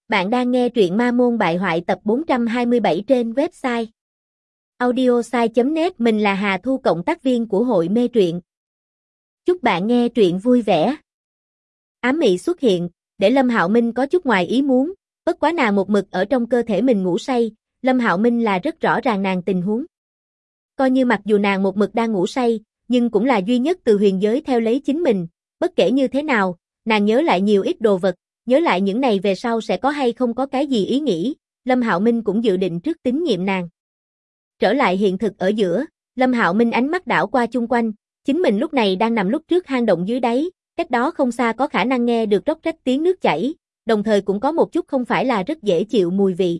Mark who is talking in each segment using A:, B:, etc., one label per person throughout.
A: Bạn đang nghe truyện Ma Môn Bại Hoại tập 427 trên website audiosai.net. Mình là Hà Thu, cộng tác viên của hội mê truyện. Chúc bạn nghe truyện vui vẻ. Ám mị xuất hiện, để Lâm Hạo Minh có chút ngoài ý muốn, bất quá nàng một mực ở trong cơ thể mình ngủ say, Lâm Hạo Minh là rất rõ ràng nàng tình huống. Coi như mặc dù nàng một mực đang ngủ say, nhưng cũng là duy nhất từ huyền giới theo lấy chính mình, bất kể như thế nào, nàng nhớ lại nhiều ít đồ vật. Nhớ lại những này về sau sẽ có hay không có cái gì ý nghĩ, Lâm Hạo Minh cũng dự định trước tín nhiệm nàng. Trở lại hiện thực ở giữa, Lâm Hạo Minh ánh mắt đảo qua chung quanh, chính mình lúc này đang nằm lúc trước hang động dưới đáy, cách đó không xa có khả năng nghe được róc rách tiếng nước chảy, đồng thời cũng có một chút không phải là rất dễ chịu mùi vị.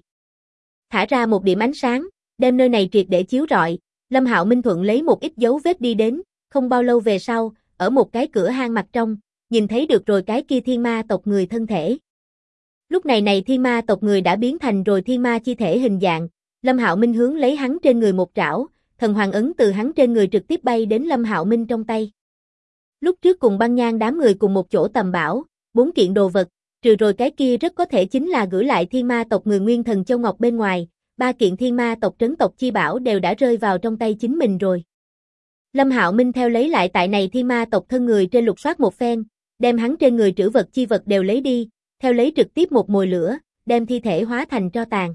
A: Thả ra một điểm ánh sáng, đem nơi này triệt để chiếu rọi, Lâm Hạo Minh thuận lấy một ít dấu vết đi đến, không bao lâu về sau, ở một cái cửa hang mặt trong, nhìn thấy được rồi cái kia thiên ma tộc người thân thể. Lúc này thiên ma tộc người đã biến thành rồi thiên ma chi thể hình dạng, Lâm Hạo Minh hướng lấy hắn trên người một trảo, thần hoàng ấn từ hắn trên người trực tiếp bay đến Lâm Hạo Minh trong tay. Lúc trước cùng Băng Nhang đám người cùng một chỗ tầm bảo, 4 kiện đồ vật, trừ rồi cái kia rất có thể chính là gửi lại thiên ma tộc người Nguyên Thần Châu Ngọc bên ngoài, 3 kiện thiên ma tộc trấn tộc chi bảo đều đã rơi vào trong tay chính mình rồi. Lâm Hạo Minh theo lấy lại tại này thiên ma tộc thân người trên lục soát một phen, đem hắn trên người trữ vật chi vật đều lấy đi, theo lấy trực tiếp một mồi lửa, đem thi thể hóa thành tro tàn.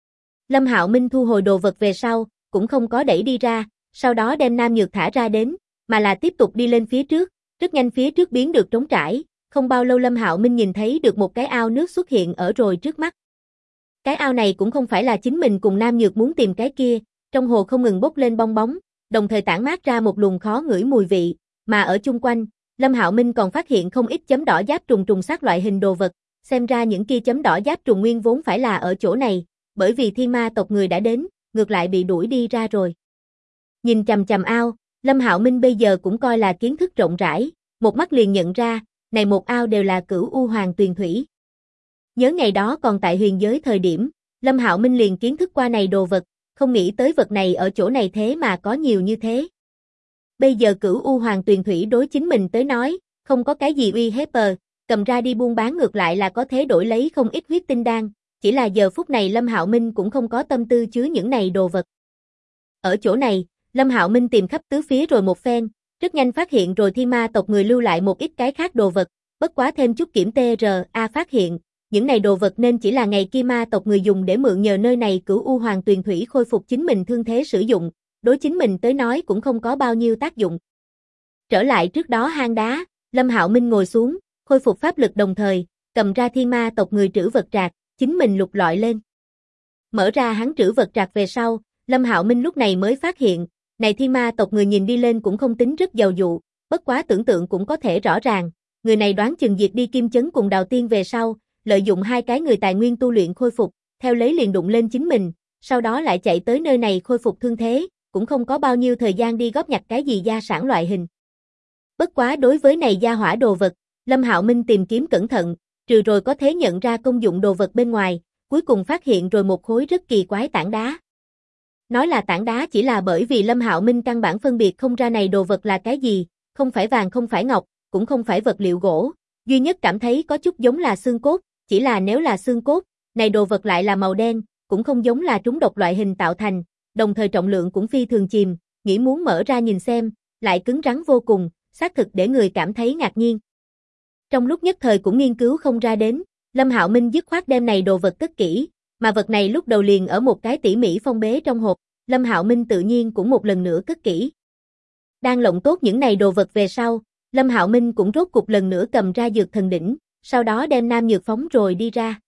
A: Lâm Hạo Minh thu hồi đồ vật về sau, cũng không có đẩy đi ra, sau đó đem Nam Nhược thả ra đến, mà là tiếp tục đi lên phía trước, rất nhanh phía trước biến được trống trải, không bao lâu Lâm Hạo Minh nhìn thấy được một cái ao nước xuất hiện ở rồi trước mắt. Cái ao này cũng không phải là chính mình cùng Nam Nhược muốn tìm cái kia, trong hồ không ngừng bốc lên bong bóng, đồng thời tản mát ra một luồng khó ngửi mùi vị, mà ở chung quanh, Lâm Hạo Minh còn phát hiện không ít chấm đỏ giáp trùng sát loại hình đồ vật, xem ra những kia chấm đỏ giáp trùng nguyên vốn phải là ở chỗ này, bởi vì thiên ma tộc người đã đến, ngược lại bị đuổi đi ra rồi. Nhìn chằm chằm ao, Lâm Hạo Minh bây giờ cũng coi là kiến thức rộng rãi, một mắt liền nhận ra, này một ao đều là Cửu U Hoàng Tuyền Thủy. Nhớ ngày đó còn tại huyền giới thời điểm, Lâm Hạo Minh liền kiến thức qua này đồ vật, không nghĩ tới vật này ở chỗ này thế mà có nhiều như thế. Bây giờ Cửu U Hoàng Tuyền Thủy đối chính mình tới nói, không có cái gì uy hiếp, cầm ra đi buôn bán ngược lại là có thể đổi lấy không ít huyết tinh đan, chỉ là giờ phút này Lâm Hạo Minh cũng không có tâm tư chứa những này đồ vật. Ở chỗ này, Lâm Hạo Minh tìm khắp tứ phía rồi một phen, rất nhanh phát hiện rồi thiên ma tộc người lưu lại một ít cái khác đồ vật, bất quá thêm chút kiểm TRA phát hiện, những này đồ vật nên chỉ là ngày kia ma tộc người dùng để mượn nhờ nơi này Cửu U Hoàng Tuyền Thủy khôi phục chính mình thương thế sử dụng, đối chính mình tới nói cũng không có bao nhiêu tác dụng. Trở lại trước đó hang đá, Lâm Hạo Minh ngồi xuống, khôi phục pháp lực đồng thời, cầm ra thiên ma tộc người trữ vật trạc, chính mình lục lọi lên. Mở ra hắn trữ vật trạc về sau, Lâm Hạo Minh lúc này mới phát hiện, này thiên ma tộc người nhìn đi lên cũng không tính rất giàu dụ, bất quá tưởng tượng cũng có thể rõ ràng, người này đoán chừng diệt đi Kim Chấn cùng Đào Tiên về sau, lợi dụng hai cái người tài nguyên tu luyện khôi phục, theo lấy liền đụng lên chính mình, sau đó lại chạy tới nơi này khôi phục thương thế, cũng không có bao nhiêu thời gian đi góp nhặt cái gì gia sản loại hình. Bất quá đối với này gia hỏa đồ vật, Lâm Hạo Minh tìm kiếm cẩn thận, trừ rồi có thể nhận ra công dụng đồ vật bên ngoài, cuối cùng phát hiện rồi một khối rất kỳ quái tảng đá. Nói là tảng đá chỉ là bởi vì Lâm Hạo Minh căn bản phân biệt không ra này đồ vật là cái gì, không phải vàng không phải ngọc, cũng không phải vật liệu gỗ, duy nhất cảm thấy có chút giống là xương cốt, chỉ là nếu là xương cốt, này đồ vật lại là màu đen, cũng không giống là trúng độc loại hình tạo thành, đồng thời trọng lượng cũng phi thường chìm, nghĩ muốn mở ra nhìn xem, lại cứng rắn vô cùng, xác thực để người cảm thấy ngạc nhiên. Trong lúc nhất thời cũng nghiên cứu không ra đến, Lâm Hạo Minh dứt khoát đem này đồ vật cất kỹ, mà vật này lúc đầu liền ở một cái tỉ mỉ phong bế trong hộp, Lâm Hạo Minh tự nhiên cũng một lần nữa cất kỹ. Đang lộng tốt những này đồ vật về sau, Lâm Hạo Minh cũng rốt cục lần nữa cầm ra dược thần đỉnh, sau đó đem Nam Nhược phóng rồi đi ra.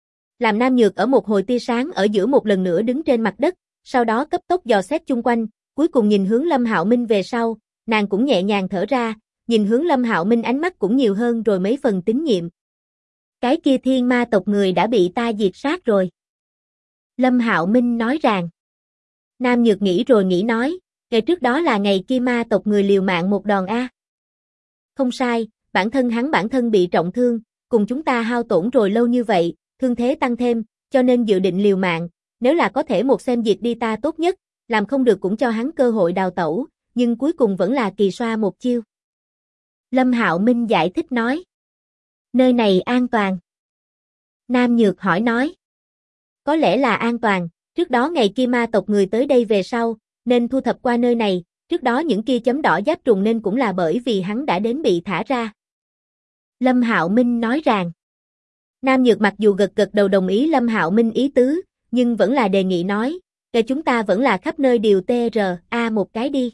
A: Làm Nam Nhược ở một hồi tia sáng ở giữa một lần nữa đứng trên mặt đất, sau đó cấp tốc dò xét chung quanh, cuối cùng nhìn hướng Lâm Hạo Minh về sau, nàng cũng nhẹ nhàng thở ra, nhìn hướng Lâm Hạo Minh ánh mắt cũng nhiều hơn rồi mấy phần tín nhiệm. Cái kia thiên ma tộc người đã bị ta diệt sát rồi. Lâm Hạo Minh nói rằng. Nam Nhược nghĩ rồi nghĩ nói, ngày trước đó là ngày kia ma tộc người liều mạng một đòn a. Không sai, bản thân bị trọng thương, cùng chúng ta hao tổn rồi lâu như vậy, thương thế tăng thêm, cho nên dự định liều mạng, nếu là có thể một xem diệt đi ta tốt nhất, làm không được cũng cho hắn cơ hội đào tẩu, nhưng cuối cùng vẫn là kỳ xoa một chiêu. Lâm Hạo Minh giải thích nói. Nơi này an toàn. Nam Nhược hỏi nói. Có lẽ là an toàn, trước đó ngày kia ma tộc người tới đây về sau, nên thu thập qua nơi này, trước đó những kia chấm đỏ giáp trùng nên cũng là bởi vì hắn đã đến bị thả ra. Lâm Hạo Minh nói rằng. Nam Nhược mặc dù gật gật đầu đồng ý Lâm Hạo Minh ý tứ, nhưng vẫn là đề nghị nói, kể chúng ta vẫn là khắp nơi điều TRA một cái đi.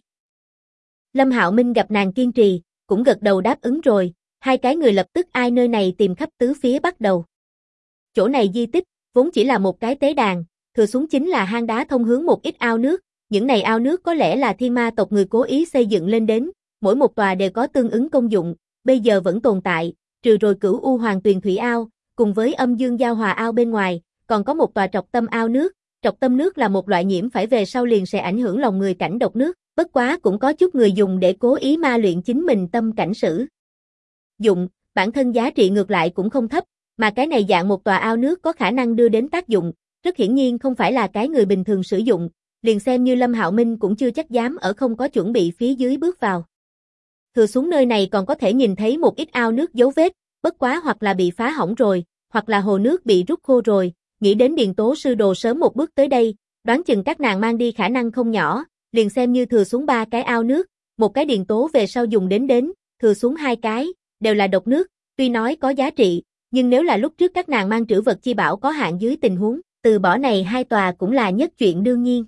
A: Lâm Hạo Minh gặp nàng kiên trì, cũng gật đầu đáp ứng rồi, hai cái người lập tức ai nơi này tìm khắp tứ phía bắt đầu. Chỗ này di tích, vốn chỉ là một cái tế đàn, thừa xuống chính là hang đá thông hướng một ít ao nước, những này ao nước có lẽ là thiên ma tộc người cố ý xây dựng lên đến, mỗi một tòa đều có tương ứng công dụng, bây giờ vẫn tồn tại, trừ rồi Cửu U Hoàng Tuyền Thủy Ao, cùng với Âm Dương Giao Hòa Ao bên ngoài, còn có một tòa trọc tâm ao nước, trọc tâm nước là một loại nhiễm phải về sau liền sẽ ảnh hưởng lòng người cảnh độc nước, bất quá cũng có chút người dùng để cố ý ma luyện chính mình tâm cảnh sử dụng, bản thân giá trị ngược lại cũng không thấp, mà cái này dạng một tòa ao nước có khả năng đưa đến tác dụng, rất hiển nhiên không phải là cái người bình thường sử dụng, liền xem như Lâm Hạo Minh cũng chưa chắc dám ở không có chuẩn bị phía dưới bước vào. Thừa xuống nơi này còn có thể nhìn thấy một ít ao nước dấu vết, bất quá hoặc là bị phá hỏng rồi, hoặc là hồ nước bị rút khô rồi, nghĩ đến Điền Tố sư đồ sớm một bước tới đây, đoán chừng các nàng mang đi khả năng không nhỏ, liền xem như thừa xuống 3 cái ao nước, một cái Điền Tố về sau dùng đến, thừa xuống 2 cái, đều là độc nước, tuy nói có giá trị, nhưng nếu là lúc trước các nàng mang trữ vật chi bảo có hạn dưới tình huống, từ bỏ này 2 tòa cũng là nhất chuyện đương nhiên.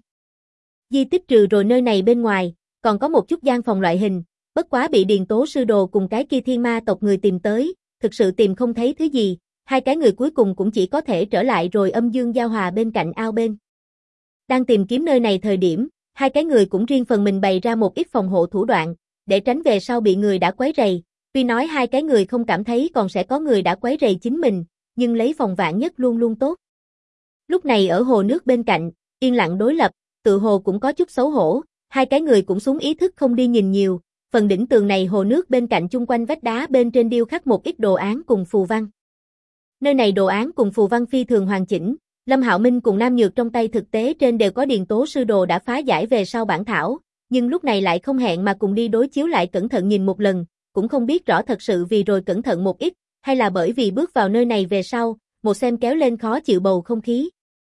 A: Di tích trừ rồi nơi này bên ngoài, còn có một chút gian phòng loại hình, bất quá bị Điền Tố sư đồ cùng cái kia thiên ma tộc người tìm tới, thực sự tìm không thấy thứ gì, hai cái người cuối cùng cũng chỉ có thể trở lại rồi Âm Dương Giao Hòa bên cạnh ao bên. Đang tìm kiếm nơi này thời điểm, hai cái người cũng riêng phần mình bày ra một ít phòng hộ thủ đoạn, để tránh về sau bị người đã quấy rầy, tuy nói hai cái người không cảm thấy còn sẽ có người đã quấy rầy chính mình, nhưng lấy phòng vạn nhất luôn luôn tốt. Lúc này ở hồ nước bên cạnh, yên lặng đối lập, tự hồ cũng có chút xấu hổ, hai cái người cũng xuống ý thức không đi nhìn nhiều, phần đỉnh tường này hồ nước bên cạnh chung quanh vách đá bên trên điêu khắc một ít đồ án cùng phù văn. Nơi này đồ án cùng phù văn phi thường hoàn chỉnh, Lâm Hạo Minh cùng Nam Nhược trong tay thực tế trên đều có Điền Tố sư đồ đã phá giải về sau bản thảo, nhưng lúc này lại không hẹn mà cùng đi đối chiếu lại cẩn thận nhìn một lần, cũng không biết rõ thật sự vì rồi cẩn thận một ít, hay là bởi vì bước vào nơi này về sau, một xem kéo lên khó chịu bầu không khí.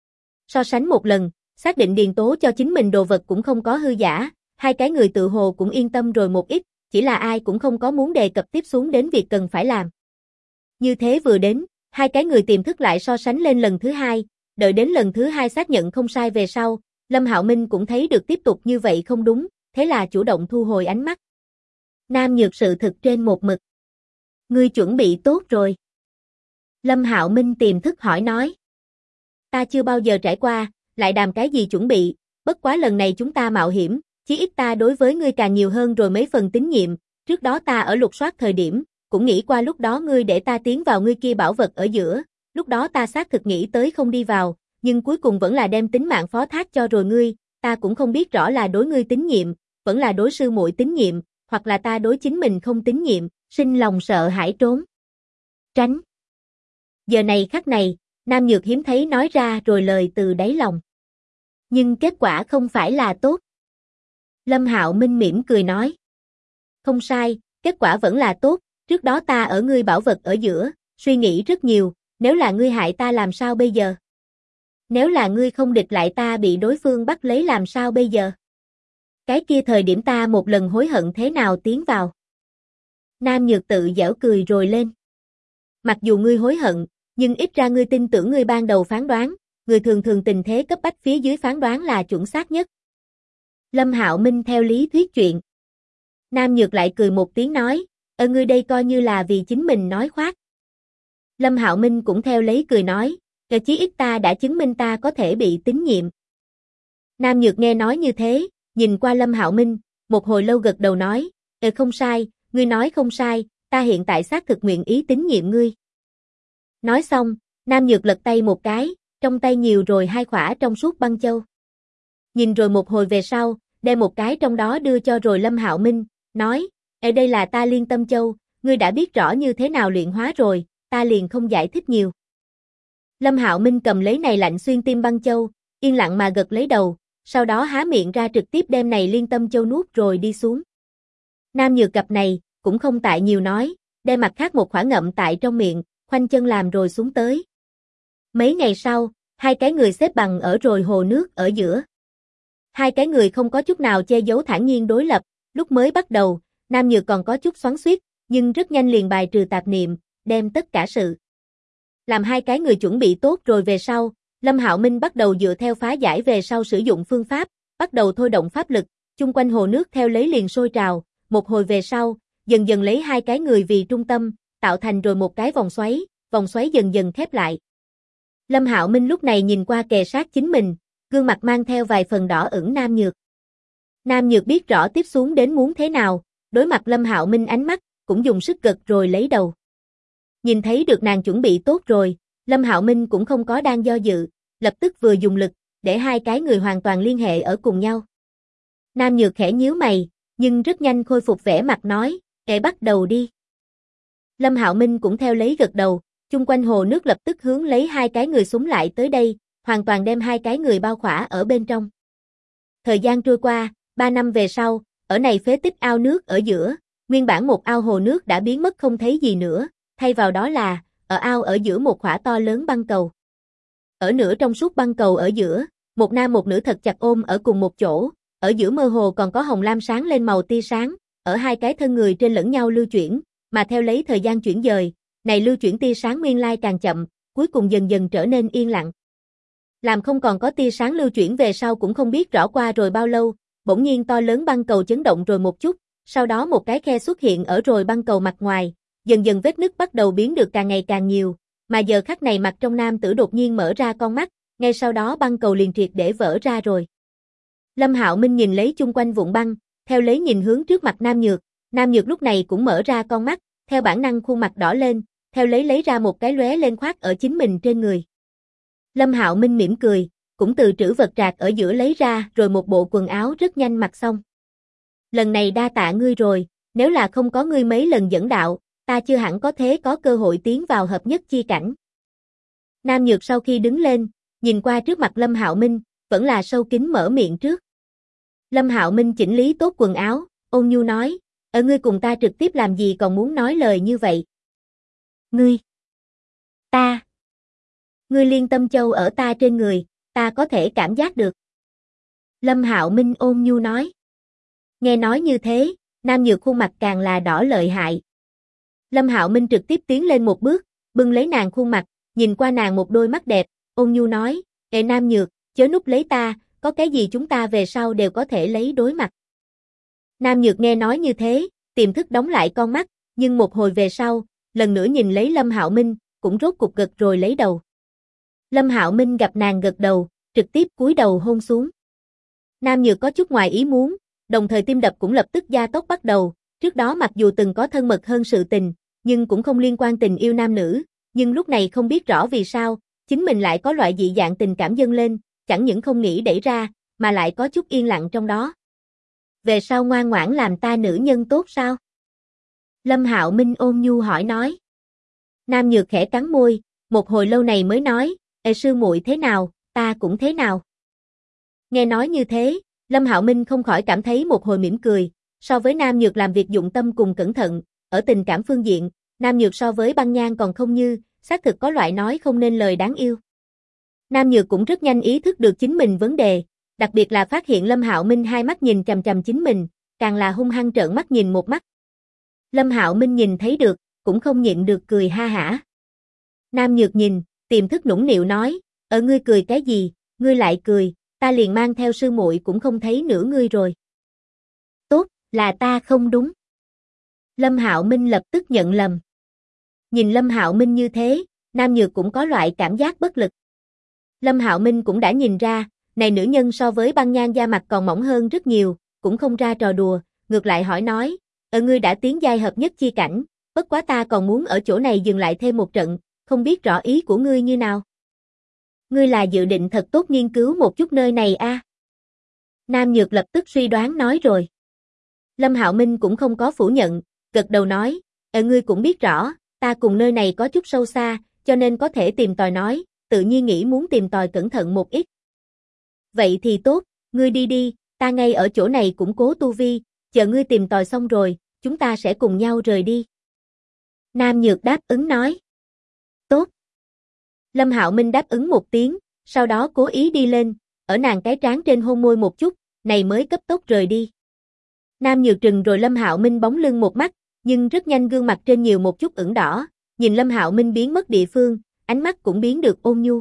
A: So sánh một lần, xác định Điền Tố cho chính mình đồ vật cũng không có hư giả, hai cái người tự hồ cũng yên tâm rồi một ít, chỉ là ai cũng không có muốn đề cập tiếp xuống đến việc cần phải làm. Như thế vừa đến, hai cái người tiềm thức lại so sánh lên lần thứ hai, đợi đến lần thứ hai xác nhận không sai về sau, Lâm Hạo Minh cũng thấy được tiếp tục như vậy không đúng, thế là chủ động thu hồi ánh mắt. Nam Nhược sự thực trên một mực. Ngươi chuẩn bị tốt rồi. Lâm Hạo Minh tiềm thức hỏi nói. Ta chưa bao giờ trải qua, lại đàm cái gì chuẩn bị, bất quá lần này chúng ta mạo hiểm, chí ít ta đối với ngươi càng nhiều hơn rồi mấy phần tín nhiệm, trước đó ta ở lục soát thời điểm, cũng nghĩ qua lúc đó ngươi để ta tiến vào ngươi kia bảo vật ở giữa, lúc đó ta xác thực nghĩ tới không đi vào, nhưng cuối cùng vẫn là đem tính mạng phó thác cho rồi ngươi, ta cũng không biết rõ là đối ngươi tín nhiệm, vẫn là đối sư muội tín nhiệm, hoặc là ta đối chính mình không tín nhiệm, sinh lòng sợ hãi trốn. Tránh. Giờ này khắc này, Nam Nhược hiếm thấy nói ra rồi lời từ đáy lòng. Nhưng kết quả không phải là tốt. Lâm Hạo Minh mỉm cười nói. Không sai, kết quả vẫn là tốt, trước đó ta ở ngươi bảo vật ở giữa, suy nghĩ rất nhiều, nếu là ngươi hại ta làm sao bây giờ? Nếu là ngươi không địch lại ta bị đối phương bắt lấy làm sao bây giờ? Cái kia thời điểm ta một lần hối hận thế nào tiến vào? Nam Nhược tự giễu cười rồi lên. Mặc dù ngươi hối hận, nhưng ít ra ngươi tin tưởng ngươi ban đầu phán đoán, người thường thường tình thế cấp bách phía dưới phán đoán là chuẩn xác nhất. Lâm Hạo Minh theo lý thuyết chuyện. Nam Nhược lại cười một tiếng nói, ngươi đây coi như là vì chính mình nói khoác. Lâm Hạo Minh cũng theo lấy cười nói, chí ít ta đã chứng minh ta có thể bị tín nhiệm. Nam Nhược nghe nói như thế, nhìn qua Lâm Hạo Minh, một hồi lâu gật đầu nói, không sai, ngươi nói không sai, ta hiện tại xác thực nguyện ý tín nhiệm ngươi. Nói xong, Nam Nhược lật tay một cái, trong tay nhiều rồi 2 khỏa trong suốt băng châu. Nhìn rồi một hồi về sau, đem một cái trong đó đưa cho rồi Lâm Hạo Minh, nói, đây là ta Liên Tâm Châu, ngươi đã biết rõ như thế nào luyện hóa rồi, ta liền không giải thích nhiều. Lâm Hạo Minh cầm lấy này lạnh xuyên tim băng châu, yên lặng mà gật lấy đầu, sau đó há miệng ra trực tiếp đem này Liên Tâm Châu nuốt rồi đi xuống. Nam Nhược cặp này, cũng không tại nhiều nói, đem mặt khác một khỏa ngậm tại trong miệng, khoanh chân làm rồi xuống tới. Mấy ngày sau, hai cái người xếp bằng ở rồi hồ nước ở giữa. Hai cái người không có chút nào che giấu thản nhiên đối lập, lúc mới bắt đầu, Nam Nhược còn có chút xoắn xuýt, nhưng rất nhanh liền bài trừ tạp niệm, đem tất cả sự làm hai cái người chuẩn bị tốt rồi về sau, Lâm Hạo Minh bắt đầu dựa theo phá giải về sau sử dụng phương pháp, bắt đầu thôi động pháp lực, chung quanh hồ nước theo lấy liền sôi trào, một hồi về sau, dần dần lấy hai cái người vì trung tâm, tạo thành rồi một cái vòng xoáy dần dần khép lại. Lâm Hạo Minh lúc này nhìn qua kề sát chính mình, gương mặt mang theo vài phần đỏ ửng Nam Nhược. Nam Nhược biết rõ tiếp xuống đến muốn thế nào, đối mặt Lâm Hạo Minh ánh mắt, cũng dùng sức gật rồi lấy đầu. Nhìn thấy được nàng chuẩn bị tốt rồi, Lâm Hạo Minh cũng không có đang do dự, lập tức vừa dùng lực, để hai cái người hoàn toàn liên hệ ở cùng nhau. Nam Nhược khẽ nhíu mày, nhưng rất nhanh khôi phục vẻ mặt nói, bắt đầu đi. Lâm Hạo Minh cũng theo lấy gật đầu, chung quanh hồ nước lập tức hướng lấy hai cái người súng lại tới đây, hoàn toàn đem hai cái người bao khỏa ở bên trong. Thời gian trôi qua, 3 năm về sau, ở này phế tích ao nước ở giữa, nguyên bản một ao hồ nước đã biến mất không thấy gì nữa, thay vào đó là, ở ao ở giữa một khỏa to lớn băng cầu. Ở nửa trong suốt băng cầu ở giữa, một nam một nữ thật chặt ôm ở cùng một chỗ, ở giữa mơ hồ còn có hồng lam sáng lên màu tia sáng, ở hai cái thân người trên lẫn nhau lưu chuyển, mà theo lấy thời gian chuyển dời, này lưu chuyển tia sáng nguyên lai càng chậm, cuối cùng dần dần trở nên yên lặng. Làm không còn có tia sáng lưu chuyển về sau cũng không biết rõ qua rồi bao lâu, bỗng nhiên to lớn băng cầu chấn động rồi một chút, sau đó một cái khe xuất hiện ở rồi băng cầu mặt ngoài, dần dần vết nứt bắt đầu biến được càng ngày càng nhiều, mà giờ khắc này mặt trong nam tử đột nhiên mở ra con mắt, ngay sau đó băng cầu liền triệt để vỡ ra rồi. Lâm Hạo Minh nhìn lấy chung quanh vụn băng, theo lấy nhìn hướng trước mặt Nam Nhược lúc này cũng mở ra con mắt, theo bản năng khuôn mặt đỏ lên, theo lấy ra một cái lóe lên khoác ở chính mình trên người. Lâm Hạo Minh mỉm cười, cũng từ trữ vật trạc ở giữa lấy ra rồi một bộ quần áo rất nhanh mặc xong. Lần này đa tạ ngươi rồi, nếu là không có ngươi mấy lần dẫn đạo, ta chưa hẳn có thế có cơ hội tiến vào hợp nhất chi cảnh. Nam Nhược sau khi đứng lên, nhìn qua trước mặt Lâm Hạo Minh, vẫn là sâu kín mở miệng trước. Lâm Hạo Minh chỉnh lý tốt quần áo, ôn nhu nói, ở ngươi cùng ta trực tiếp làm gì còn muốn nói lời như vậy. Ngươi, ngươi liên tâm châu ở ta trên người, ta có thể cảm giác được. Lâm Hạo Minh ôn nhu nói. Nghe nói như thế, Nam Nhược khuôn mặt càng là đỏ lợi hại. Lâm Hạo Minh trực tiếp tiến lên một bước, bưng lấy nàng khuôn mặt, nhìn qua nàng một đôi mắt đẹp, ôn nhu nói, Nam Nhược, chớ núp lấy ta, có cái gì chúng ta về sau đều có thể lấy đối mặt. Nam Nhược nghe nói như thế, tiềm thức đóng lại con mắt, nhưng một hồi về sau, lần nữa nhìn lấy Lâm Hạo Minh, cũng rốt cục gật rồi lấy đầu. Lâm Hạo Minh gặp nàng gật đầu, trực tiếp cúi đầu hôn xuống. Nam Nhược có chút ngoài ý muốn, đồng thời tim đập cũng lập tức gia tốc bắt đầu, trước đó mặc dù từng có thân mật hơn sự tình, nhưng cũng không liên quan tình yêu nam nữ, nhưng lúc này không biết rõ vì sao, chính mình lại có loại dị dạng tình cảm dâng lên, chẳng những không nghĩ đẩy ra, mà lại có chút yên lặng trong đó. Về sau ngoan ngoãn làm ta nữ nhân tốt sao? Lâm Hạo Minh ôn nhu hỏi nói. Nam Nhược khẽ cắn môi, một hồi lâu này mới nói, sư muội thế nào, ta cũng thế nào. Nghe nói như thế, Lâm Hạo Minh không khỏi cảm thấy một hồi mỉm cười, so với Nam Nhược làm việc dụng tâm cùng cẩn thận, ở tình cảm phương diện, Nam Nhược so với Băng Nhan còn không như, xác thực có loại nói không nên lời đáng yêu. Nam Nhược cũng rất nhanh ý thức được chính mình vấn đề, đặc biệt là phát hiện Lâm Hạo Minh hai mắt nhìn chằm chằm chính mình, càng là hung hăng trợn mắt nhìn một mắt. Lâm Hạo Minh nhìn thấy được, cũng không nhịn được cười ha hả. Nam Nhược nhìn, tiềm thức nũng nịu nói, ngươi cười cái gì, ngươi lại cười, ta liền mang theo sư muội cũng không thấy nửa ngươi rồi. Tốt, là ta không đúng. Lâm Hạo Minh lập tức nhận lầm. Nhìn Lâm Hạo Minh như thế, Nam Nhược cũng có loại cảm giác bất lực. Lâm Hạo Minh cũng đã nhìn ra, này nữ nhân so với Băng Nhan da mặt còn mỏng hơn rất nhiều, cũng không ra trò đùa, ngược lại hỏi nói, ngươi đã tiến giai hợp nhất chi cảnh, bất quá ta còn muốn ở chỗ này dừng lại thêm một trận, không biết rõ ý của ngươi như nào. Ngươi là dự định thật tốt nghiên cứu một chút nơi này a? Nam Nhược lập tức suy đoán nói rồi. Lâm Hạo Minh cũng không có phủ nhận, gật đầu nói, ngươi cũng biết rõ, ta cùng nơi này có chút sâu xa, cho nên có thể tìm tòi nói, tự nhiên nghĩ muốn tìm tòi cẩn thận một ít. Vậy thì tốt, ngươi đi đi, ta ngay ở chỗ này củng cố tu vi, chờ ngươi tìm tòi xong rồi, chúng ta sẽ cùng nhau rời đi. Nam Nhược đáp ứng nói. Tốt. Lâm Hạo Minh đáp ứng một tiếng, sau đó cố ý đi lên, ở nàng cái trán trên hôn môi một chút, này mới cấp tốc rời đi. Nam Nhược Trừng rồi Lâm Hạo Minh bóng lưng một mắt, nhưng rất nhanh gương mặt trên nhiều một chút ửng đỏ, nhìn Lâm Hạo Minh biến mất địa phương, ánh mắt cũng biến được ôn nhu.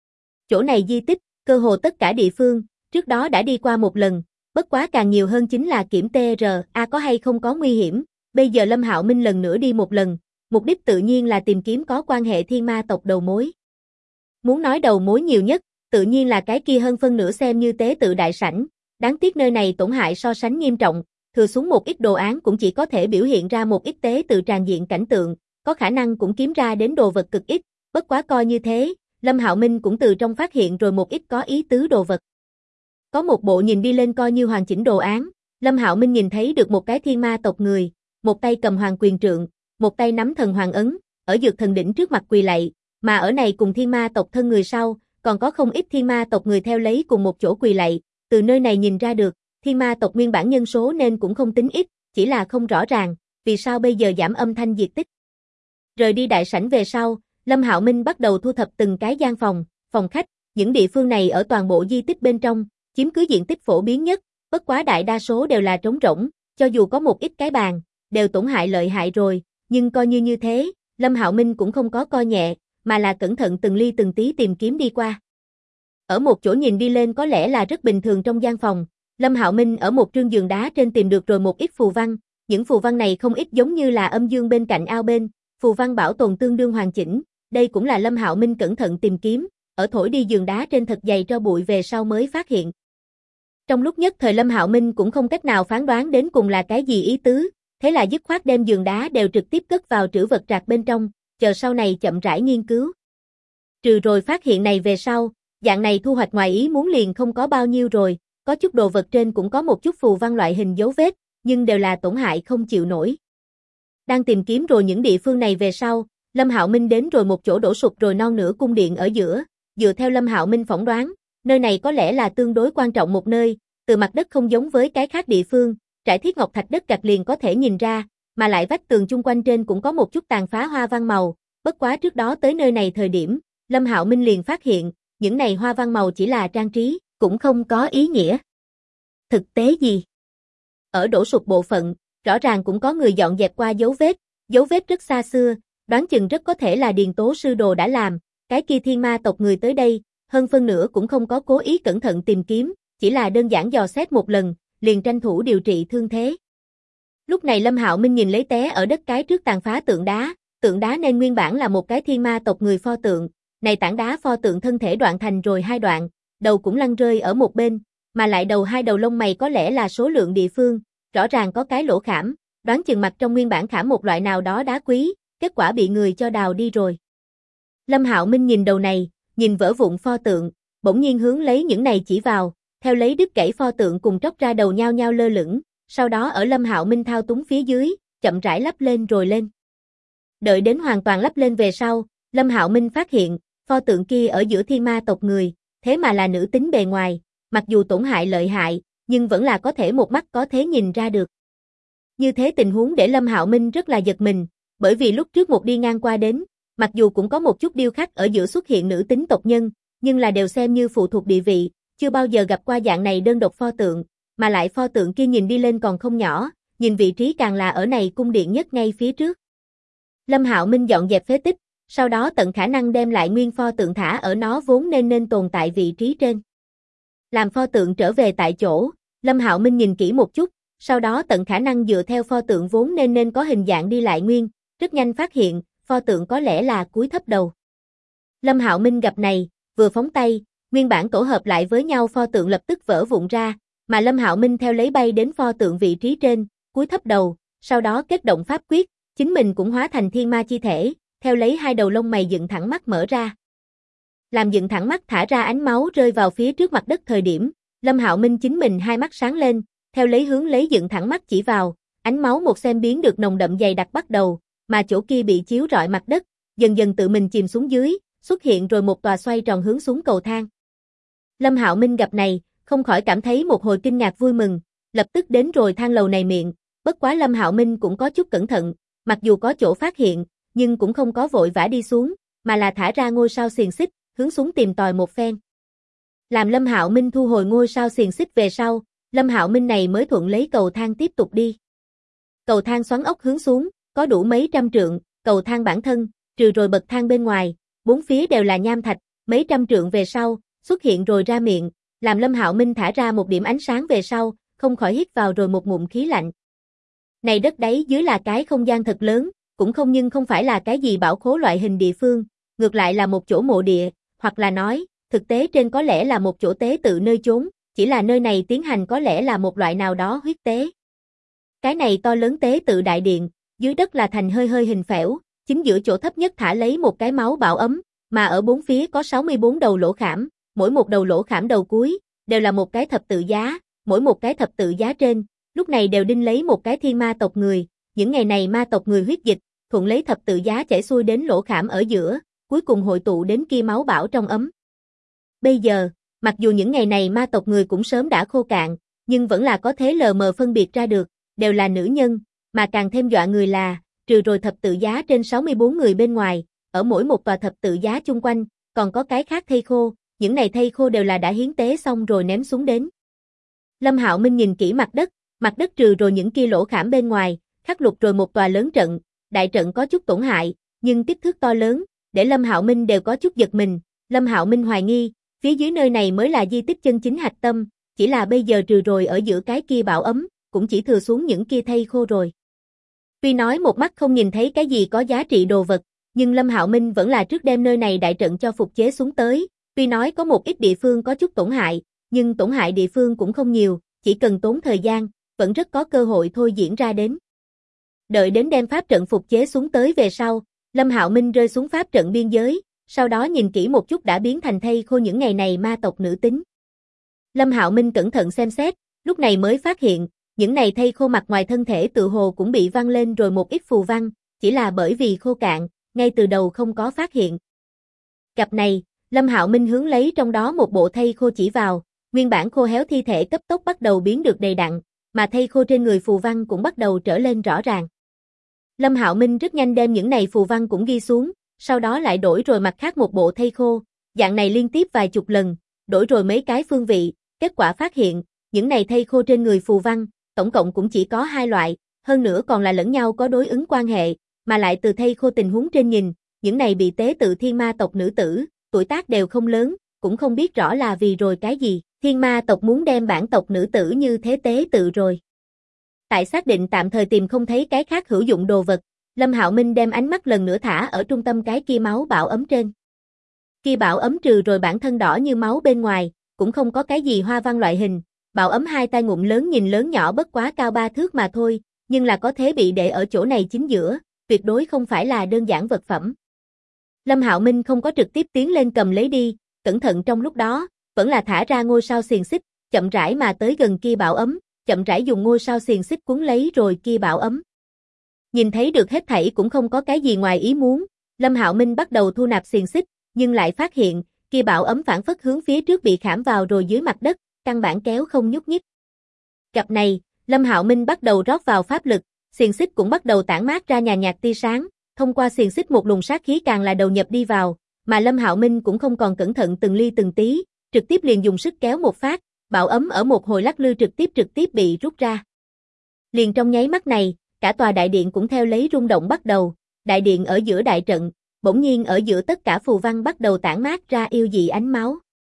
A: Chỗ này di tích, cơ hồ tất cả địa phương, trước đó đã đi qua một lần, bất quá càng nhiều hơn chính là kiểm TRA có hay không có nguy hiểm, bây giờ Lâm Hạo Minh lần nữa đi một lần, mục đích tự nhiên là tìm kiếm có quan hệ thiên ma tộc đầu mối. Muốn nói đầu mối nhiều nhất, tự nhiên là cái kia hơn phân nửa xem như tế tự đại sảnh, đáng tiếc nơi này tổn hại so sánh nghiêm trọng, thừa xuống một ít đồ án cũng chỉ có thể biểu hiện ra một ít tế tự tràn diện cảnh tượng, có khả năng cũng kiếm ra đến đồ vật cực ít, bất quá coi như thế, Lâm Hạo Minh cũng từ trong phát hiện rồi một ít có ý tứ đồ vật. Có một bộ nhìn đi lên coi như hoàn chỉnh đồ án, Lâm Hạo Minh nhìn thấy được một cái thiên ma tộc người, một tay cầm hoàng quyền trượng, một tay nắm thần hoàng ấn, ở dược thần đỉnh trước mặt quỳ lạy, mà ở này cùng thiên ma tộc thân người sau, còn có không ít thiên ma tộc người theo lấy cùng một chỗ quỳ lạy, từ nơi này nhìn ra được, thiên ma tộc nguyên bản nhân số nên cũng không tính ít, chỉ là không rõ ràng, vì sao bây giờ giảm âm thanh diệt tích. Rời đi đại sảnh về sau, Lâm Hạo Minh bắt đầu thu thập từng cái gian phòng, phòng khách, những địa phương này ở toàn bộ di tích bên trong, chiếm cứ diện tích phổ biến nhất, bất quá đại đa số đều là trống rỗng, cho dù có một ít cái bàn, đều tổn hại lợi hại rồi, nhưng coi như thế, Lâm Hạo Minh cũng không có coi nhẹ, mà là cẩn thận từng ly từng tí tìm kiếm đi qua. Ở một chỗ nhìn đi lên có lẽ là rất bình thường trong gian phòng, Lâm Hạo Minh ở một trương giường đá trên tìm được rồi một ít phù văn, những phù văn này không ít giống như là âm dương bên cạnh ao bên, phù văn bảo tồn tương đương hoàn chỉnh, đây cũng là Lâm Hạo Minh cẩn thận tìm kiếm, ở thổi đi giường đá trên thật dày tro bụi về sau mới phát hiện. Trong lúc nhất thời Lâm Hạo Minh cũng không cách nào phán đoán đến cùng là cái gì ý tứ, thế là dứt khoát đem giường đá đều trực tiếp cất vào trữ vật trạc bên trong, chờ sau này chậm rãi nghiên cứu. Trừ rồi phát hiện này về sau, dạng này thu hoạch ngoài ý muốn liền không có bao nhiêu rồi, có chút đồ vật trên cũng có một chút phù văn loại hình dấu vết, nhưng đều là tổn hại không chịu nổi. Đang tìm kiếm rồi những địa phương này về sau, Lâm Hạo Minh đến rồi một chỗ đổ sụp rồi non nửa cung điện ở giữa, dựa theo Lâm Hạo Minh phỏng đoán, nơi này có lẽ là tương đối quan trọng một nơi, từ mặt đất không giống với cái khác địa phương, trải thiết ngọc thạch đất gạch liền có thể nhìn ra, mà lại vách tường chung quanh trên cũng có một chút tàn phá hoa văn màu, bất quá trước đó tới nơi này thời điểm, Lâm Hạo Minh liền phát hiện, những này hoa văn màu chỉ là trang trí, cũng không có ý nghĩa thực tế gì. Ở đổ sụp bộ phận, rõ ràng cũng có người dọn dẹp qua dấu vết rất xa xưa, đoán chừng rất có thể là Điền Tố sư đồ đã làm, cái kia thiên ma tộc người tới đây, hơn phân nửa cũng không có cố ý cẩn thận tìm kiếm, chỉ là đơn giản dò xét một lần, liền tranh thủ điều trị thương thế. Lúc này Lâm Hạo Minh nhìn lấy té ở đất cái trước tàn phá tượng đá nên nguyên bản là một cái thiên ma tộc người pho tượng, này tảng đá pho tượng thân thể đoạn thành rồi hai đoạn, đầu cũng lăn rơi ở một bên, mà lại hai đầu lông mày có lẽ là số lượng địa phương, rõ ràng có cái lỗ khảm, đoán chừng mặt trong nguyên bản khảm một loại nào đó đá quý, kết quả bị người cho đào đi rồi. Lâm Hạo Minh nhìn đầu này, nhìn vỡ vụn pho tượng, bỗng nhiên hướng lấy những này chỉ vào, theo lấy đứt gãy pho tượng cùng tróc ra đầu nhao nhao lơ lửng, sau đó ở Lâm Hạo Minh thao túng phía dưới, chậm rãi lắp lên rồi lên. Đợi đến hoàn toàn lắp lên về sau, Lâm Hạo Minh phát hiện, pho tượng kia ở giữa thiên ma tộc người, thế mà là nữ tính bề ngoài, mặc dù tổn hại lợi hại, nhưng vẫn là có thể một mắt có thể nhìn ra được. Như thế tình huống để Lâm Hạo Minh rất là giật mình, bởi vì lúc trước một đi ngang qua đến, mặc dù cũng có một chút điêu khắc ở giữa xuất hiện nữ tính tộc nhân, nhưng là đều xem như phụ thuộc địa vị, chưa bao giờ gặp qua dạng này đơn độc pho tượng, mà lại pho tượng kia nhìn đi lên còn không nhỏ, nhìn vị trí càng là ở này cung điện nhất ngay phía trước. Lâm Hạo Minh dọn dẹp phế tích, sau đó tận khả năng đem lại nguyên pho tượng thả ở nó vốn nên tồn tại vị trí trên. Làm pho tượng trở về tại chỗ, Lâm Hạo Minh nhìn kỹ một chút, sau đó tận khả năng dựa theo pho tượng vốn nên có hình dạng đi lại nguyên, rất nhanh phát hiện, pho tượng có lẽ là cúi thấp đầu. Lâm Hạo Minh gặp này, vừa phóng tay, nguyên bản tổ hợp lại với nhau pho tượng lập tức vỡ vụn ra, mà Lâm Hạo Minh theo lấy bay đến pho tượng vị trí trên, cúi thấp đầu, sau đó kết động pháp quyết, chính mình cũng hóa thành thiên ma chi thể, theo lấy hai đầu lông mày dựng thẳng mắt mở ra. Làm dựng thẳng mắt thả ra ánh máu rơi vào phía trước mặt đất thời điểm, Lâm Hạo Minh chính mình hai mắt sáng lên, theo lấy hướng lấy dựng thẳng mắt chỉ vào, ánh máu một xem biến được nồng đậm dày đặc bắt đầu, mà chỗ kia bị chiếu rọi mặt đất, dần dần tự mình chìm xuống dưới, xuất hiện rồi một tòa xoay tròn hướng xuống cầu thang. Lâm Hạo Minh gặp này, không khỏi cảm thấy một hồi kinh ngạc vui mừng, lập tức đến rồi thang lầu này miệng, bất quá Lâm Hạo Minh cũng có chút cẩn thận, mặc dù có chỗ phát hiện, nhưng cũng không có vội vã đi xuống, mà là thả ra ngôi sao xiềng xích, hướng xuống tìm tòi một phen. Làm Lâm Hạo Minh thu hồi ngôi sao xiềng xích về sau, Lâm Hạo Minh này mới thuận lấy cầu thang tiếp tục đi. Cầu thang xoắn ốc hướng xuống, có đủ mấy trăm trượng, cầu thang bản thân, trừ rồi bậc thang bên ngoài, bốn phía đều là nham thạch, mấy trăm trượng về sau, xuất hiện rồi ra miệng, làm Lâm Hạo Minh thả ra một điểm ánh sáng về sau, không khỏi hít vào rồi một ngụm khí lạnh. Này đất đáy dưới là cái không gian thật lớn, cũng không nhưng không phải là cái gì bảo khố loại hình địa phương, ngược lại là một chỗ mộ địa, hoặc là nói, thực tế trên có lẽ là một chỗ tế tự nơi chốn, chỉ là nơi này tiến hành có lẽ là một loại nào đó huyết tế. Cái này to lớn tế tự đại điện, dưới đất là thành hơi hơi hình phễu, chính giữa chỗ thấp nhất thả lấy một cái máu bảo ấm, mà ở bốn phía có 64 đầu lỗ khảm, mỗi một đầu lỗ khảm đầu cuối, đều là một cái thập tự giá, mỗi một cái thập tự giá trên, lúc này đều đinh lấy một cái thiên ma tộc người, những ngày này ma tộc người huyết dịch, thuận lấy thập tự giá chảy xuôi đến lỗ khảm ở giữa, cuối cùng hội tụ đến kia máu bảo trong ấm. Bây giờ, mặc dù những ngày này ma tộc người cũng sớm đã khô cạn, nhưng vẫn là có thế lờ mờ phân biệt ra được, đều là nữ nhân, mà càng thêm dọa người là, trừ rồi thập tự giá trên 64 người bên ngoài, ở mỗi một tòa thập tự giá chung quanh, còn có cái khác thây khô, những này thây khô đều là đã hiến tế xong rồi ném xuống đến. Lâm Hạo Minh nhìn kỹ mặt đất trừ rồi những kia lỗ khảm bên ngoài, khắc lục rồi một tòa lớn trận, đại trận có chút tổn hại, nhưng kích thước to lớn, để Lâm Hạo Minh đều có chút giật mình, Lâm Hạo Minh hoài nghi, phía dưới nơi này mới là di tích chân chính hạch tâm, chỉ là bây giờ trừ rồi ở giữa cái kia bảo ấm, cũng chỉ thừa xuống những kia thây khô rồi. Tuy nói một mắt không nhìn thấy cái gì có giá trị đồ vật, nhưng Lâm Hạo Minh vẫn là trước đem nơi này đại trận cho phục chế xuống tới, tuy nói có một ít địa phương có chút tổn hại, nhưng tổn hại địa phương cũng không nhiều, chỉ cần tốn thời gian, vẫn rất có cơ hội thôi diễn ra đến. Đợi đến đem pháp trận phục chế xuống tới về sau, Lâm Hạo Minh rơi xuống pháp trận biên giới, sau đó nhìn kỹ một chút đã biến thành thây khô những ngày này ma tộc nữ tính. Lâm Hạo Minh cẩn thận xem xét, lúc này mới phát hiện, những này thây khô mặt ngoài thân thể tự hồ cũng bị văng lên rồi một ít phù văn, chỉ là bởi vì khô cạn, ngay từ đầu không có phát hiện. Cặp này, Lâm Hạo Minh hướng lấy trong đó một bộ thây khô chỉ vào, nguyên bản khô héo thi thể cấp tốc bắt đầu biến được đầy đặn, mà thây khô trên người phù văn cũng bắt đầu trở lên rõ ràng. Lâm Hạo Minh rất nhanh đem những này phù văn cũng ghi xuống, sau đó lại đổi rồi mặt khác một bộ thây khô, dạng này liên tiếp vài chục lần, đổi rồi mấy cái phương vị, kết quả phát hiện, những này thây khô trên người phù văn, tổng cộng cũng chỉ có 2 loại, hơn nữa còn là lẫn nhau có đối ứng quan hệ, mà lại từ thây khô tình huống trên nhìn, những này bị tế tự thiên ma tộc nữ tử, tuổi tác đều không lớn, cũng không biết rõ là vì rồi cái gì, thiên ma tộc muốn đem bản tộc nữ tử như thế tế tự rồi. Tại xác định tạm thời tìm không thấy cái khác hữu dụng đồ vật, Lâm Hạo Minh đem ánh mắt lần nữa thả ở trung tâm cái kia máu bảo ấm trên. Kia bảo ấm trừ rồi bản thân đỏ như máu bên ngoài, cũng không có cái gì hoa văn loại hình, bảo ấm hai tay ngụm lớn nhìn lớn nhỏ bất quá cao 3 thước mà thôi, nhưng là có thể bị để ở chỗ này chính giữa, tuyệt đối không phải là đơn giản vật phẩm. Lâm Hạo Minh không có trực tiếp tiến lên cầm lấy đi, cẩn thận trong lúc đó, vẫn là thả ra ngôi sao xiềng xích, chậm rãi mà tới gần kia bảo ấm, chậm rãi dùng ngôi sao xiềng xích cuốn lấy rồi kia bảo ấm. Nhìn thấy được hết thảy cũng không có cái gì ngoài ý muốn, Lâm Hạo Minh bắt đầu thu nạp xiềng xích, nhưng lại phát hiện, kia bảo ấm phản phất hướng phía trước bị khảm vào rồi dưới mặt đất, căn bản kéo không nhúc nhích. Cặp này, Lâm Hạo Minh bắt đầu rót vào pháp lực, xiềng xích cũng bắt đầu tản mát ra nhàn nhạt tia sáng, thông qua xiềng xích một luồng sát khí càng là đầu nhập đi vào, mà Lâm Hạo Minh cũng không còn cẩn thận từng ly từng tí, trực tiếp liền dùng sức kéo một phát, bảo ấm ở một hồi lắc lư trực tiếp bị rút ra. Liền trong nháy mắt này, cả tòa đại điện cũng theo lấy rung động bắt đầu, đại điện ở giữa đại trận, bỗng nhiên ở giữa tất cả phù văn bắt đầu tản mát ra yêu dị ánh máu.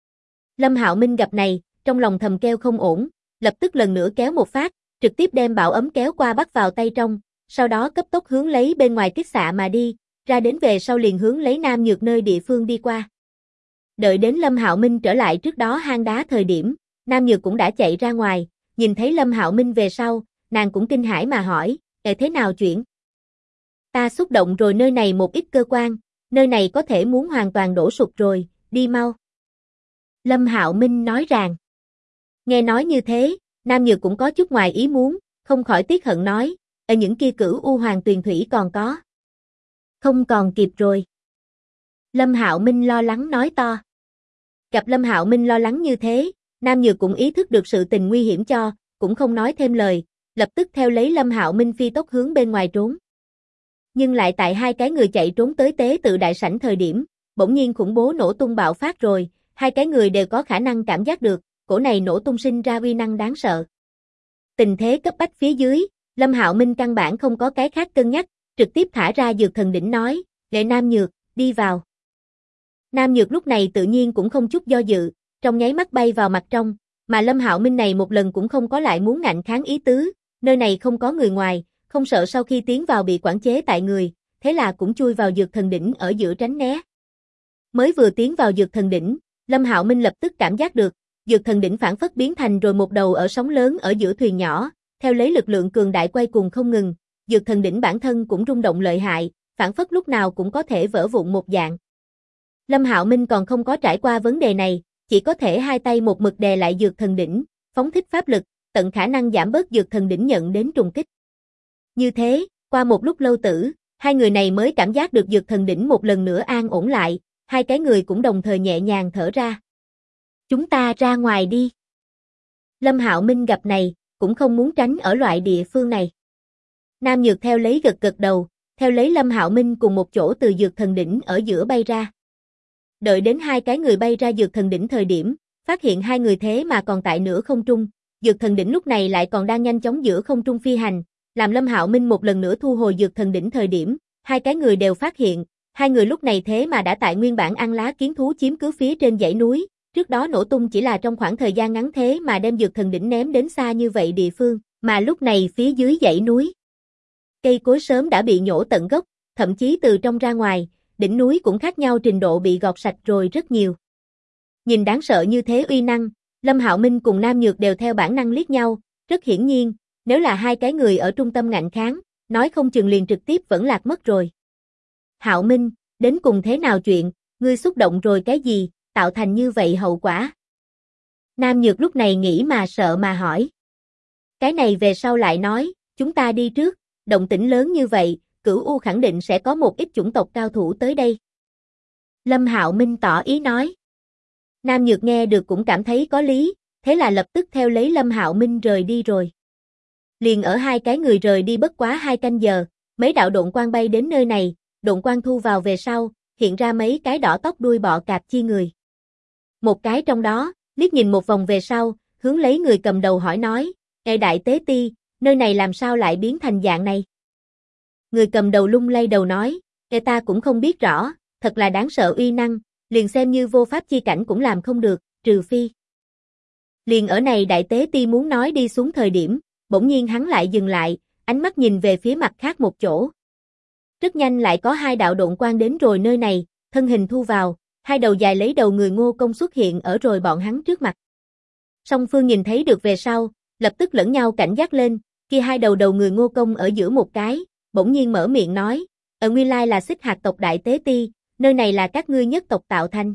A: Lâm Hạo Minh gặp này, trong lòng thầm kêu không ổn, lập tức lần nữa kéo một phát, trực tiếp đem bảo ấm kéo qua bắt vào tay trong, sau đó cấp tốc hướng lấy bên ngoài kích xạ mà đi, ra đến về sau liền hướng lấy Nam Nhược nơi địa phương đi qua. Đợi đến Lâm Hạo Minh trở lại trước đó hang đá thời điểm, Nam Nhược cũng đã chạy ra ngoài, nhìn thấy Lâm Hạo Minh về sau, nàng cũng kinh hãi mà hỏi, thế nào chuyện? Ta xúc động rồi nơi này một ít cơ quan, nơi này có thể muốn hoàn toàn đổ sụp rồi, đi mau. Lâm Hạo Minh nói rằng, nghe nói như thế, Nam Nhược cũng có chút ngoài ý muốn, không khỏi tiếc hận nói, ở những kia Cửu U Hoàng Tuyền Thủy còn có. Không còn kịp rồi. Lâm Hạo Minh lo lắng nói to. Gặp Lâm Hạo Minh lo lắng như thế, Nam Nhược cũng ý thức được sự tình nguy hiểm cho, cũng không nói thêm lời, lập tức theo lấy Lâm Hạo Minh phi tốc hướng bên ngoài trốn. Nhưng lại tại hai cái người chạy trốn tới tế tự đại sảnh thời điểm, bỗng nhiên khủng bố nổ tung bạo phát rồi, hai cái người đều có khả năng cảm giác được, cổ này nổ tung sinh ra uy năng đáng sợ. Tình thế cấp bách phía dưới, Lâm Hạo Minh căn bản không có cái khác cân nhắc, trực tiếp thả ra dược thần đỉnh nói, "Lệ Nam Nhược, đi vào." Nam Nhược lúc này tự nhiên cũng không chút do dự, trong nháy mắt bay vào mặt trong, mà Lâm Hạo Minh này một lần cũng không có lại muốn ngạnh kháng ý tứ, nơi này không có người ngoài, không sợ sau khi tiến vào bị quản chế tại người, thế là cũng chui vào dược thần đỉnh ở giữa tránh né. Mới vừa tiến vào dược thần đỉnh, Lâm Hạo Minh lập tức cảm giác được, dược thần đỉnh phản phất biến thành rồi một đầu ở sóng lớn ở giữa thuyền nhỏ, theo lấy lực lượng cường đại quay cuồng không ngừng, dược thần đỉnh bản thân cũng rung động lợi hại, phản phất lúc nào cũng có thể vỡ vụn một dạng. Lâm Hạo Minh còn không có trải qua vấn đề này, chỉ có thể hai tay một mực đè lại dược thần đỉnh, phóng thích pháp lực, tận khả năng giảm bớt dược thần đỉnh nhận đến trùng kích. Như thế, qua một lúc lâu tử, hai người này mới cảm giác được dược thần đỉnh một lần nữa an ổn lại, hai cái người cũng đồng thời nhẹ nhàng thở ra. "Chúng ta ra ngoài đi." Lâm Hạo Minh gặp này, cũng không muốn tránh ở loại địa phương này. Nam Nhược theo lấy gật gật đầu, theo lấy Lâm Hạo Minh cùng một chỗ từ dược thần đỉnh ở giữa bay ra. Đợi đến hai cái người bay ra dược thần đỉnh thời điểm, phát hiện hai người thế mà còn tại nửa không trung, dược thần đỉnh lúc này lại còn đang nhanh chóng giữa không trung phi hành, làm Lâm Hạo Minh một lần nữa thu hồi dược thần đỉnh thời điểm, hai cái người đều phát hiện, hai người lúc này thế mà đã tại nguyên bản ăn lá kiến thú chiếm cứ phía trên dãy núi, trước đó nổ tung chỉ là trong khoảng thời gian ngắn thế mà đem dược thần đỉnh ném đến xa như vậy địa phương, mà lúc này phía dưới dãy núi, cây cối sớm đã bị nhổ tận gốc, thậm chí từ trong ra ngoài, đỉnh núi cũng khác nhau trình độ bị gọt sạch rồi rất nhiều. Nhìn đáng sợ như thế uy năng, Lâm Hạo Minh cùng Nam Nhược đều theo bản năng liếc nhau, rất hiển nhiên, nếu là hai cái người ở trung tâm ngạnh kháng, nói không chừng liền trực tiếp vẫn lạc mất rồi. "Hạo Minh, đến cùng thế nào chuyện, ngươi xúc động rồi cái gì, tạo thành như vậy hậu quả?" Nam Nhược lúc này nghĩ mà sợ mà hỏi. "Cái này về sau lại nói, chúng ta đi trước, động tĩnh lớn như vậy, Cửu U khẳng định sẽ có một ít chủng tộc cao thủ tới đây." Lâm Hạo Minh tỏ ý nói. Nam Nhược nghe được cũng cảm thấy có lý, thế là lập tức theo lấy Lâm Hạo Minh rời đi rồi. Liền ở hai cái người rời đi bất quá 2 canh giờ, mấy đạo độn quang bay đến nơi này, độn quang thu vào về sau, hiện ra mấy cái đỏ tóc đuôi bọ cạp chi người. Một cái trong đó, liếc nhìn một vòng về sau, hướng lấy người cầm đầu hỏi nói, "Ê đại tế ti, nơi này làm sao lại biến thành dạng này?" Người cầm đầu lung lay đầu nói, "Ê ta cũng không biết rõ, thật là đáng sợ uy năng, liền xem như vô pháp chi cảnh cũng làm không được, trừ phi." Liền ở này đại tế ti muốn nói đi xuống thời điểm, bỗng nhiên hắn lại dừng lại, ánh mắt nhìn về phía mặt khác một chỗ. Rất nhanh lại có 2 đạo độn quang đến rồi nơi này, thân hình thu vào, 2 đầu dài lấy đầu người Ngô Công xuất hiện ở rồi bọn hắn trước mặt. Song phương nhìn thấy được về sau, lập tức lẫn nhau cảnh giác lên, kia 2 đầu người Ngô Công ở giữa một cái, bỗng nhiên mở miệng nói, nguyên lai là Xích Hạt tộc đại tế ti, nơi này là các ngươi nhất tộc tạo thành.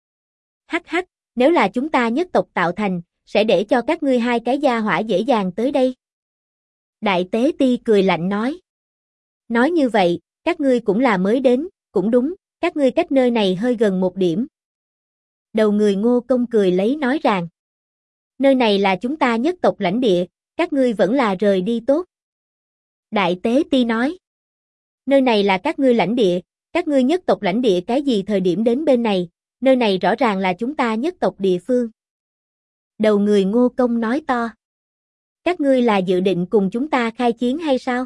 A: Hắc hắc, nếu là chúng ta nhất tộc tạo thành, sẽ để cho các ngươi 2 cái gia hỏa dễ dàng tới đây." Đại tế ti cười lạnh nói. "Nói như vậy, các ngươi cũng là mới đến, cũng đúng, các ngươi cách nơi này hơi gần một điểm." Đầu người Ngô Công cười lấy nói rằng, "Nơi này là chúng ta nhất tộc lãnh địa, các ngươi vẫn là rời đi tốt." Đại tế ti nói, "Nơi này là các ngươi lãnh địa, các ngươi nhất tộc lãnh địa cái gì thời điểm đến bên này, nơi này rõ ràng là chúng ta nhất tộc địa phương." Đầu người Ngô Công nói to, "Các ngươi là dự định cùng chúng ta khai chiến hay sao?"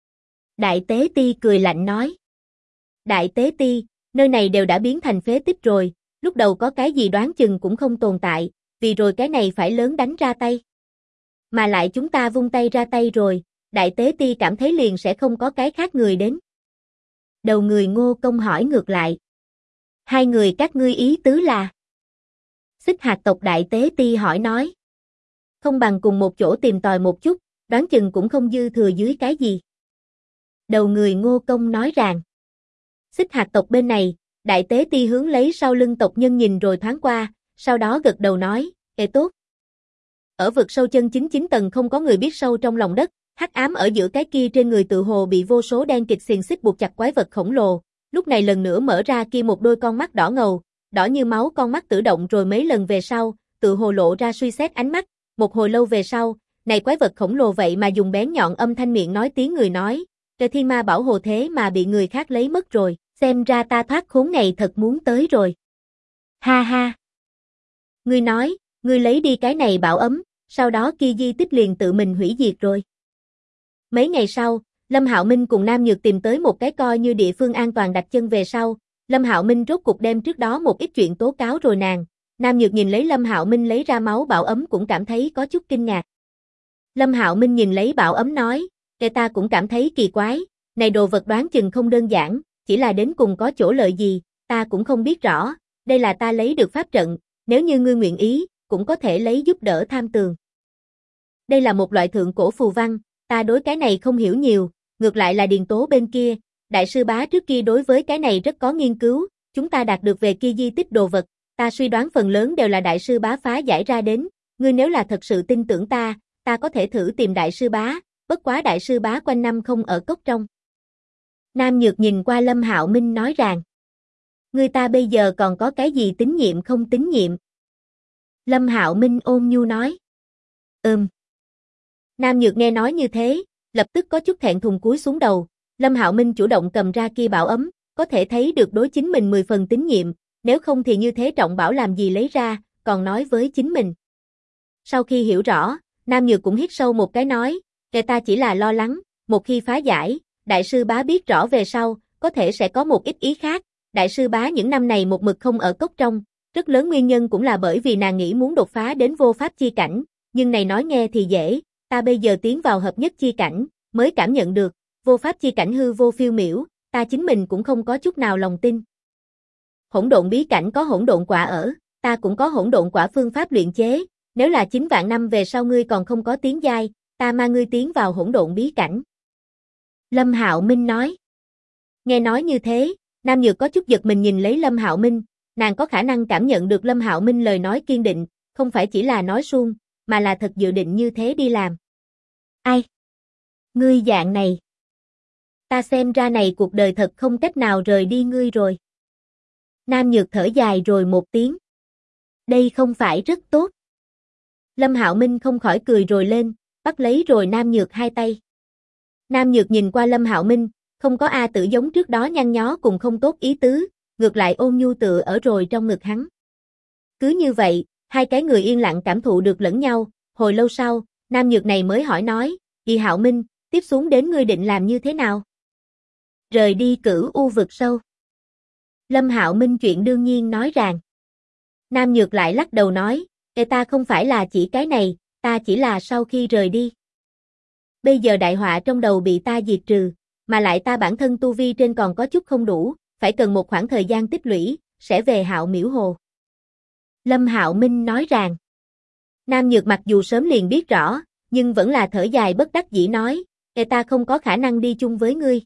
A: Đại tế ti cười lạnh nói, "Đại tế ti, nơi này đều đã biến thành phế tích rồi, lúc đầu có cái gì đoán chừng cũng không tồn tại, vì rồi cái này phải lớn đánh ra tay. Mà lại chúng ta vung tay ra tay rồi, đại tế ti cảm thấy liền sẽ không có cái khác người đến." Đầu người Ngô Công hỏi ngược lại, "Hai người các ngươi ý tứ là?" Xích Hạt tộc đại tế ti hỏi nói, "Không bằng cùng một chỗ tìm tòi một chút, đoán chừng cũng không dư thừa dưới cái gì." Đầu người Ngô Công nói rằng, Xích Hạt tộc bên này, đại tế ti hướng lấy sau lưng tộc nhân nhìn rồi thoáng qua, sau đó gật đầu nói, "Ê tốt." Ở vực sâu chân chính 9 tầng không có người biết sâu trong lòng đất, hắc ám ở giữa cái kia trên người tự hồ bị vô số đen kịt xiềng xích buộc chặt quái vật khổng lồ, lúc này lần nữa mở ra kia một đôi con mắt đỏ ngầu, đỏ như máu con mắt tự động rồi mấy lần về sau, tự hồ lộ ra suy xét ánh mắt, một hồi lâu về sau, này quái vật khổng lồ vậy mà dùng bén nhọn âm thanh miệng nói tiếng người nói, Trời thiên ma bảo hồ thế mà bị người khác lấy mất rồi, xem ra ta thoát khốn ngày thật muốn tới rồi. Ha ha. Ngươi nói, ngươi lấy đi cái này bảo ấm, sau đó kia di tích liền tự mình hủy diệt rồi. Mấy ngày sau, Lâm Hạo Minh cùng Nam Nhược tìm tới một cái coi như địa phương an toàn đặt chân về sau, Lâm Hạo Minh rốt cục đem trước đó một ít chuyện tố cáo rồi nàng. Nam Nhược nhìn lấy Lâm Hạo Minh lấy ra máu bảo ấm cũng cảm thấy có chút kinh ngạc. Lâm Hạo Minh nhìn lấy bảo ấm nói, "Kẻ ta cũng cảm thấy kỳ quái, này đồ vật đoán chừng không đơn giản, chỉ là đến cùng có chỗ lợi gì, ta cũng không biết rõ, đây là ta lấy được pháp trận, nếu như ngươi nguyện ý, cũng có thể lấy giúp đỡ tham tường." Đây là một loại thượng cổ phù văn, ta đối cái này không hiểu nhiều, ngược lại là Điền Tố bên kia, đại sư bá trước kia đối với cái này rất có nghiên cứu, chúng ta đạt được về kia di tích đồ vật, ta suy đoán phần lớn đều là đại sư bá phá giải ra đến, ngươi nếu là thật sự tin tưởng ta có thể thử tìm đại sư bá, bất quá đại sư bá quanh năm không ở cốc trong. Nam Nhược nhìn qua Lâm Hạo Minh nói rằng, ngươi ta bây giờ còn có cái gì tín nhiệm không tín nhiệm? Lâm Hạo Minh ôn nhu nói, Nam Nhược nghe nói như thế, lập tức có chút thẹn thùng cúi xuống đầu, Lâm Hạo Minh chủ động cầm ra kia bảo ấm, có thể thấy được đối chính mình 10 phần tín nhiệm, nếu không thì như thế trọng bảo làm gì lấy ra, còn nói với chính mình. Sau khi hiểu rõ, Nam Nhược cũng hít sâu một cái nói, kẻ ta chỉ là lo lắng, một khi phá giải, đại sư bá biết rõ về sau, có thể sẽ có một ít ý khác, đại sư bá những năm này một mực không ở cốc trong, rất lớn nguyên nhân cũng là bởi vì nàng nghĩ muốn đột phá đến vô pháp chi cảnh, nhưng này nói nghe thì dễ, ta bây giờ tiến vào hợp nhất chi cảnh, mới cảm nhận được, vô pháp chi cảnh hư vô phiêu miểu, ta chính mình cũng không có chút nào lòng tin. Hỗn độn bí cảnh có hỗn độn quả ở, ta cũng có hỗn độn quả phương pháp luyện chế, nếu là 9 vạn năm về sau ngươi còn không có tiến giai, ta mang ngươi tiến vào hỗn độn bí cảnh. Lâm Hạo Minh nói. Nghe nói như thế, Nam Nhược có chút giật mình nhìn lấy Lâm Hạo Minh, nàng có khả năng cảm nhận được Lâm Hạo Minh lời nói kiên định, không phải chỉ là nói suông, mà là thật dự định như thế đi làm. Ai? Ngươi dạng này. Ta xem ra này cuộc đời thật không cách nào rời đi ngươi rồi. Nam Nhược thở dài rồi một tiếng. Đây không phải rất tốt. Lâm Hạo Minh không khỏi cười rồi lên, bắt lấy rồi Nam Nhược hai tay. Nam Nhược nhìn qua Lâm Hạo Minh, không có A Tử giống trước đó nhăn nhó cùng không tốt ý tứ, ngược lại ôn nhu tựa ở rồi trong ngực hắn. Cứ như vậy, hai cái người yên lặng cảm thụ được lẫn nhau, hồi lâu sau, Nam Nhược này mới hỏi nói, "Kỳ Hạo Minh, tiếp xuống đến ngươi định làm như thế nào?" Rời đi Cửu U vực sâu. Lâm Hạo Minh chuyện đương nhiên nói rằng. Nam Nhược lại lắc đầu nói, ta không phải là chỉ cái này, ta chỉ là sau khi rời đi. Bây giờ đại họa trong đầu bị ta diệt trừ, mà lại ta bản thân tu vi trên còn có chút không đủ, phải cần một khoảng thời gian tích lũy, sẽ về Hạo Miễu Hồ. Lâm Hạo Minh nói rằng. Nam Nhược mặc dù sớm liền biết rõ, nhưng vẫn là thở dài bất đắc dĩ nói, ta không có khả năng đi chung với ngươi.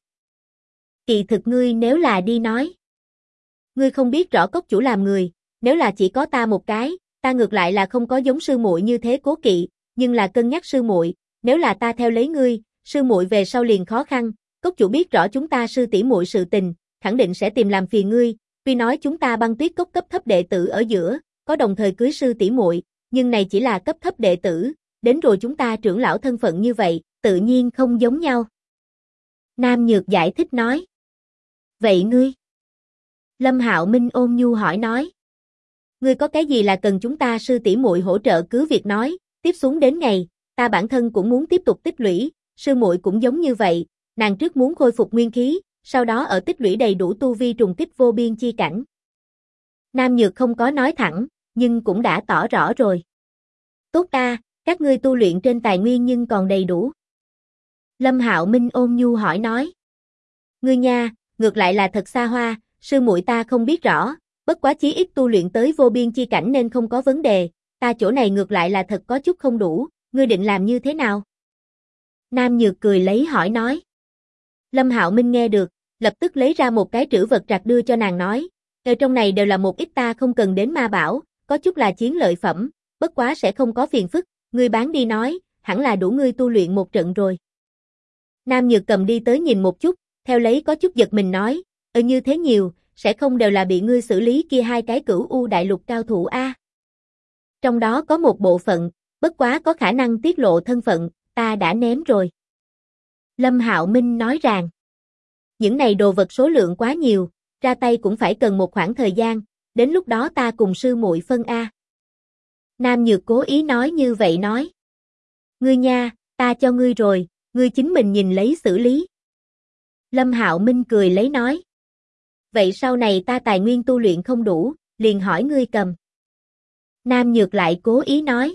A: Kỳ thực ngươi nếu là đi nói. Ngươi không biết rõ cốc chủ làm người, nếu là chỉ có ta một cái, ta ngược lại là không có giống sư muội như thế cố kỵ, nhưng là cân nhắc sư muội, nếu là ta theo lấy ngươi, sư muội về sau liền khó khăn, cốc chủ biết rõ chúng ta sư tỷ muội sự tình, khẳng định sẽ tìm làm phiền ngươi, tuy nói chúng ta Băng Tuyết cốc cấp thấp đệ tử ở giữa, có đồng thời cưới sư tỷ muội, nhưng này chỉ là cấp thấp đệ tử, đến rồi chúng ta trưởng lão thân phận như vậy, tự nhiên không giống nhau. Nam Nhược giải thích nói. Vậy ngươi? Lâm Hạo Minh ôn nhu hỏi nói. Ngươi có cái gì là cần chúng ta sư tỷ muội hỗ trợ cứ việc nói, tiếp xuống đến ngày, ta bản thân cũng muốn tiếp tục tích lũy, sư muội cũng giống như vậy, nàng trước muốn khôi phục nguyên khí, sau đó ở tích lũy đầy đủ tu vi trùng kích vô biên chi cảnh. Nam Nhược không có nói thẳng, nhưng cũng đã tỏ rõ rồi. Tốt ta, các ngươi tu luyện trên tài nguyên nhưng còn đầy đủ. Lâm Hạo Minh ôn nhu hỏi nói. Ngươi nha, ngược lại là thật xa hoa, sư muội ta không biết rõ, bất quá chí ít tu luyện tới vô biên chi cảnh nên không có vấn đề, ta chỗ này ngược lại là thật có chút không đủ, ngươi định làm như thế nào? Nam Nhược cười lấy hỏi nói. Lâm Hạo Minh nghe được, lập tức lấy ra một cái trữ vật trạc đưa cho nàng nói, ở trong này đều là một ít ta không cần đến ma bảo, có chút là chiến lợi phẩm, bất quá sẽ không có phiền phức, ngươi bán đi nói, hẳn là đủ ngươi tu luyện một trận rồi. Nam Nhược cầm đi tới nhìn một chút, theo lấy có chút giật mình nói, như thế nhiều, sẽ không đều là bị ngươi xử lý kia hai cái Cửu U đại lục cao thủ a. Trong đó có một bộ phận, bất quá có khả năng tiết lộ thân phận, ta đã ném rồi. Lâm Hạo Minh nói rằng, những này đồ vật số lượng quá nhiều, ra tay cũng phải cần một khoảng thời gian, đến lúc đó ta cùng sư muội phân a. Nam Nhược cố ý nói như vậy nói. Ngươi nha, ta cho ngươi rồi, ngươi chính mình nhìn lấy xử lý. Lâm Hạo Minh cười lấy nói. Vậy sau này ta tài nguyên tu luyện không đủ, liền hỏi ngươi cầm. Nam Nhược lại cố ý nói.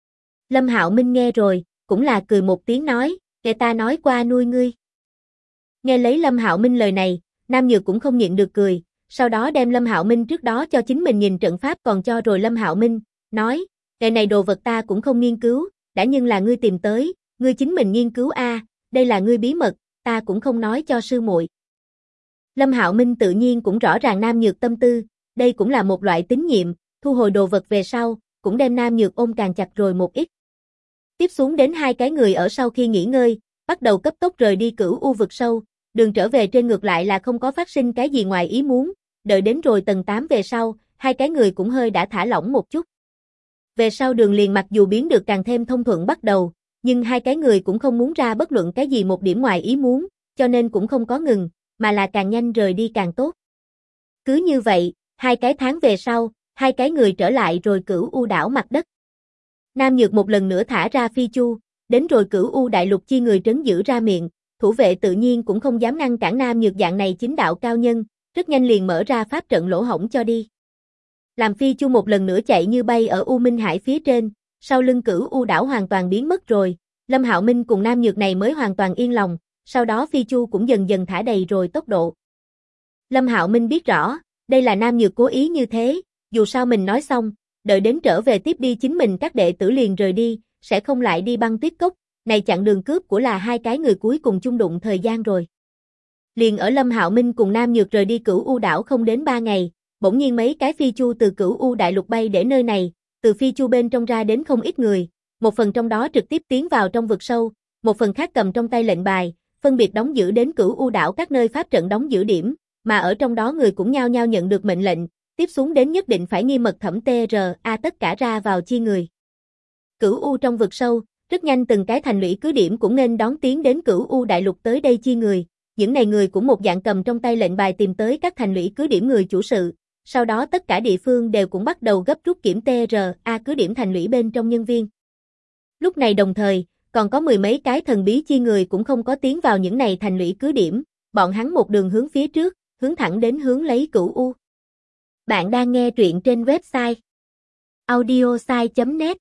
A: Lâm Hạo Minh nghe rồi, cũng là cười một tiếng nói, để ta nói qua nuôi ngươi. Nghe lấy Lâm Hạo Minh lời này, Nam Nhược cũng không nhịn được cười, sau đó đem Lâm Hạo Minh trước đó cho chính mình nhìn trận pháp còn cho rồi Lâm Hạo Minh, nói, cái này đồ vật ta cũng không nghiên cứu, đã nhưng là ngươi tìm tới, ngươi chính mình nghiên cứu a, đây là ngươi bí mật, ta cũng không nói cho sư muội. Lâm Hạo Minh tự nhiên cũng rõ ràng Nam Nhược tâm tư, đây cũng là một loại tín nhiệm, thu hồi đồ vật về sau, cũng đem Nam Nhược ôm càng chặt rồi một ít. Tiếp xuống đến hai cái người ở sau khi nghỉ ngơi, bắt đầu cấp tốc rời đi Cửu U vực sâu, đường trở về trên ngược lại là không có phát sinh cái gì ngoài ý muốn, đợi đến rồi tầng 8 về sau, hai cái người cũng hơi đã thả lỏng một chút. Về sau đường liền mặc dù biến được càng thêm thông thuận bắt đầu, nhưng hai cái người cũng không muốn ra bất luận cái gì một điểm ngoài ý muốn, cho nên cũng không có ngừng, mà là càng nhanh rời đi càng tốt. Cứ như vậy, hai cái tháng về sau, hai cái người trở lại rồi Cửu U đảo mặt đất. Nam Nhược một lần nữa thả ra phi chu, đến rồi Cửu U đại lục chi người trấn giữ ra miệng, thủ vệ tự nhiên cũng không dám ngăn cản Nam Nhược dạng này chính đạo cao nhân, rất nhanh liền mở ra pháp trận lỗ hổng cho đi. Làm phi chu một lần nữa chạy như bay ở U Minh Hải phía trên, sau lưng Cửu U đảo hoàn toàn biến mất rồi, Lâm Hạo Minh cùng Nam Nhược này mới hoàn toàn yên lòng, sau đó phi chu cũng dần dần thả đầy rồi tốc độ. Lâm Hạo Minh biết rõ, đây là Nam Nhược cố ý như thế, dù sao mình nói xong, đợi đến trở về tiếp đi chính mình các đệ tử liền rời đi, sẽ không lại đi băng tuyết cốc, này chặn đường cướp của là hai cái người cuối cùng chung đụng thời gian rồi. Liền ở Lâm Hạo Minh cùng Nam Nhược rời đi Cửu U đảo không đến 3 ngày, bỗng nhiên mấy cái phi chu từ Cửu U đại lục bay để nơi này, từ phi chu bên trong ra đến không ít người, một phần trong đó trực tiếp tiến vào trong vực sâu, một phần khác cầm trong tay lệnh bài, phân biệt đóng giữ đến Cửu U đảo các nơi pháp trận đóng giữ điểm, mà ở trong đó người cũng nhao nhao nhận được mệnh lệnh, tiếp xuống đến nhất định phải nghiêm mật thẩm TRA tất cả ra vào chi người. Cửu U trong vực sâu, rất nhanh từng cái thành lũy cứ điểm cũng nên đón tiến đến Cửu U đại lục tới đây chi người, những này người cũng một dạng cầm trong tay lệnh bài tìm tới các thành lũy cứ điểm người chủ sự, sau đó tất cả địa phương đều cũng bắt đầu gấp rút kiểm TRA cứ điểm thành lũy bên trong nhân viên. Lúc này đồng thời, còn có mười mấy cái thần bí chi người cũng không có tiến vào những này thành lũy cứ điểm, bọn hắn một đường hướng phía trước, hướng thẳng đến hướng lấy Cửu U. Bạn đang nghe truyện trên website audiosai.net.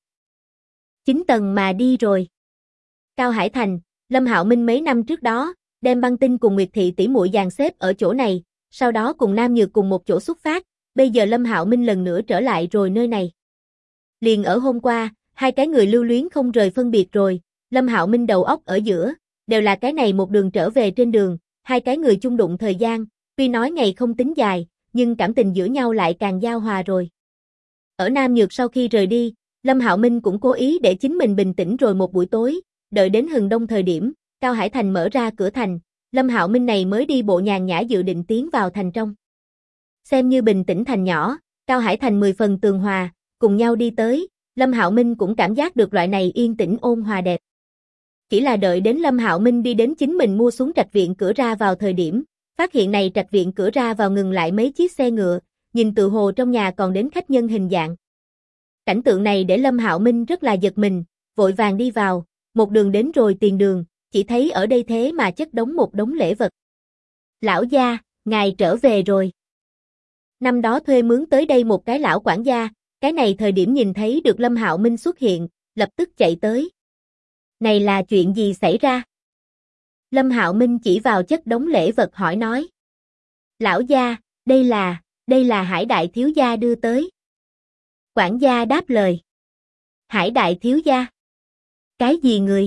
A: 9 tầng mà đi rồi. Cao Hải Thành, Lâm Hạo Minh mấy năm trước đó, đem Băng Tinh cùng Nguyệt Thị tỷ muội dàn xếp ở chỗ này, sau đó cùng Nam Nhược cùng một chỗ xuất phát, bây giờ Lâm Hạo Minh lần nữa trở lại rồi nơi này. Liền ở hôm qua, hai cái người lưu luyến không rời phân biệt rồi, Lâm Hạo Minh đầu óc ở giữa, đều là cái này một đường trở về trên đường, hai cái người chung đụng thời gian, tuy nói ngày không tính dài, nhưng cảm tình giữa nhau lại càng giao hòa rồi. Ở Nam Nhược sau khi rời đi, Lâm Hạo Minh cũng cố ý để chính mình bình tĩnh rồi một buổi tối, đợi đến hừng đông thời điểm, Cao Hải Thành mở ra cửa thành, Lâm Hạo Minh này mới đi bộ nhàn nhã dự định tiến vào thành trong. Xem như bình tĩnh thành nhỏ, Cao Hải Thành 10 phần tường hòa, cùng nhau đi tới, Lâm Hạo Minh cũng cảm giác được loại này yên tĩnh ôn hòa đẹp. Chỉ là đợi đến Lâm Hạo Minh đi đến chính mình mua xuống trạch viện cửa ra vào thời điểm, phát hiện này trạch viện cửa ra vào ngừng lại mấy chiếc xe ngựa, nhìn tự hồ trong nhà còn đến khách nhân hình dạng. Cảnh tượng này để Lâm Hạo Minh rất là giật mình, vội vàng đi vào, một đường đến rồi tiền đường, chỉ thấy ở đây thế mà chất đống một đống lễ vật. Lão gia, ngài trở về rồi. Năm đó thuê mướn tới đây một cái lão quản gia, cái này thời điểm nhìn thấy được Lâm Hạo Minh xuất hiện, lập tức chạy tới. Này là chuyện gì xảy ra? Lâm Hạo Minh chỉ vào chất đống lễ vật hỏi nói. Lão gia, đây là Hải đại thiếu gia đưa tới. Quản gia đáp lời. Hải đại thiếu gia? Cái gì người?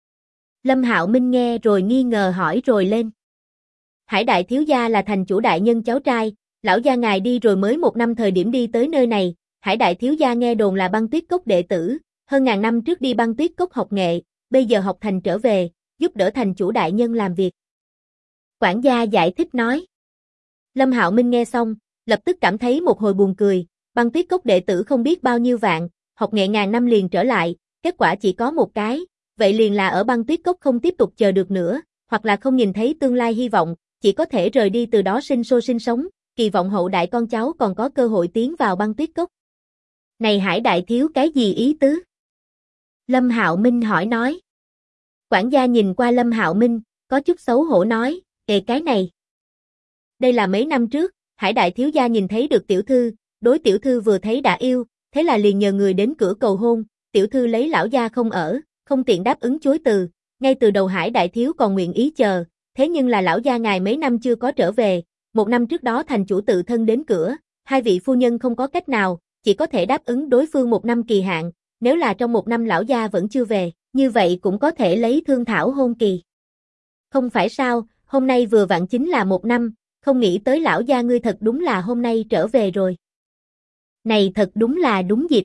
A: Lâm Hạo Minh nghe rồi nghi ngờ hỏi rồi lên. Hải đại thiếu gia là thành chủ đại nhân cháu trai, lão gia ngài đi rồi mới 1 năm thời điểm đi tới nơi này, Hải đại thiếu gia nghe đồn là băng tuyết cốc đệ tử, hơn ngàn năm trước đi băng tuyết cốc học nghệ, bây giờ học thành trở về, giúp đỡ thành chủ đại nhân làm việc. Quản gia giải thích nói. Lâm Hạo Minh nghe xong, lập tức cảm thấy một hồi buồn cười, băng tuyết cốc đệ tử không biết bao nhiêu vạn, học nghệ ngàn năm liền trở lại, kết quả chỉ có một cái, vậy liền là ở băng tuyết cốc không tiếp tục chờ được nữa, hoặc là không nhìn thấy tương lai hy vọng, chỉ có thể rời đi từ đó sinh sống, kỳ vọng hậu đại con cháu còn có cơ hội tiến vào băng tuyết cốc. Này Hải đại thiếu cái gì ý tứ? Lâm Hạo Minh hỏi nói. Quản gia nhìn qua Lâm Hạo Minh, có chút xấu hổ nói, cái này. Đây là mấy năm trước, Hải đại thiếu gia nhìn thấy được tiểu thư, đối tiểu thư vừa thấy đã yêu, thế là liền nhờ người đến cửa cầu hôn, tiểu thư lấy lão gia không ở, không tiện đáp ứng chối từ, ngay từ đầu Hải đại thiếu còn nguyện ý chờ, thế nhưng là lão gia ngài mấy năm chưa có trở về, một năm trước đó thành chủ tự thân đến cửa, hai vị phu nhân không có cách nào, chỉ có thể đáp ứng đối phương một năm kỳ hạn, nếu là trong một năm lão gia vẫn chưa về, như vậy cũng có thể lấy thương thảo hôn kỳ. Không phải sao, hôm nay vừa vặn chính là một năm, không nghĩ tới lão gia ngươi thật đúng là hôm nay trở về rồi. Này thật đúng là đúng dịp.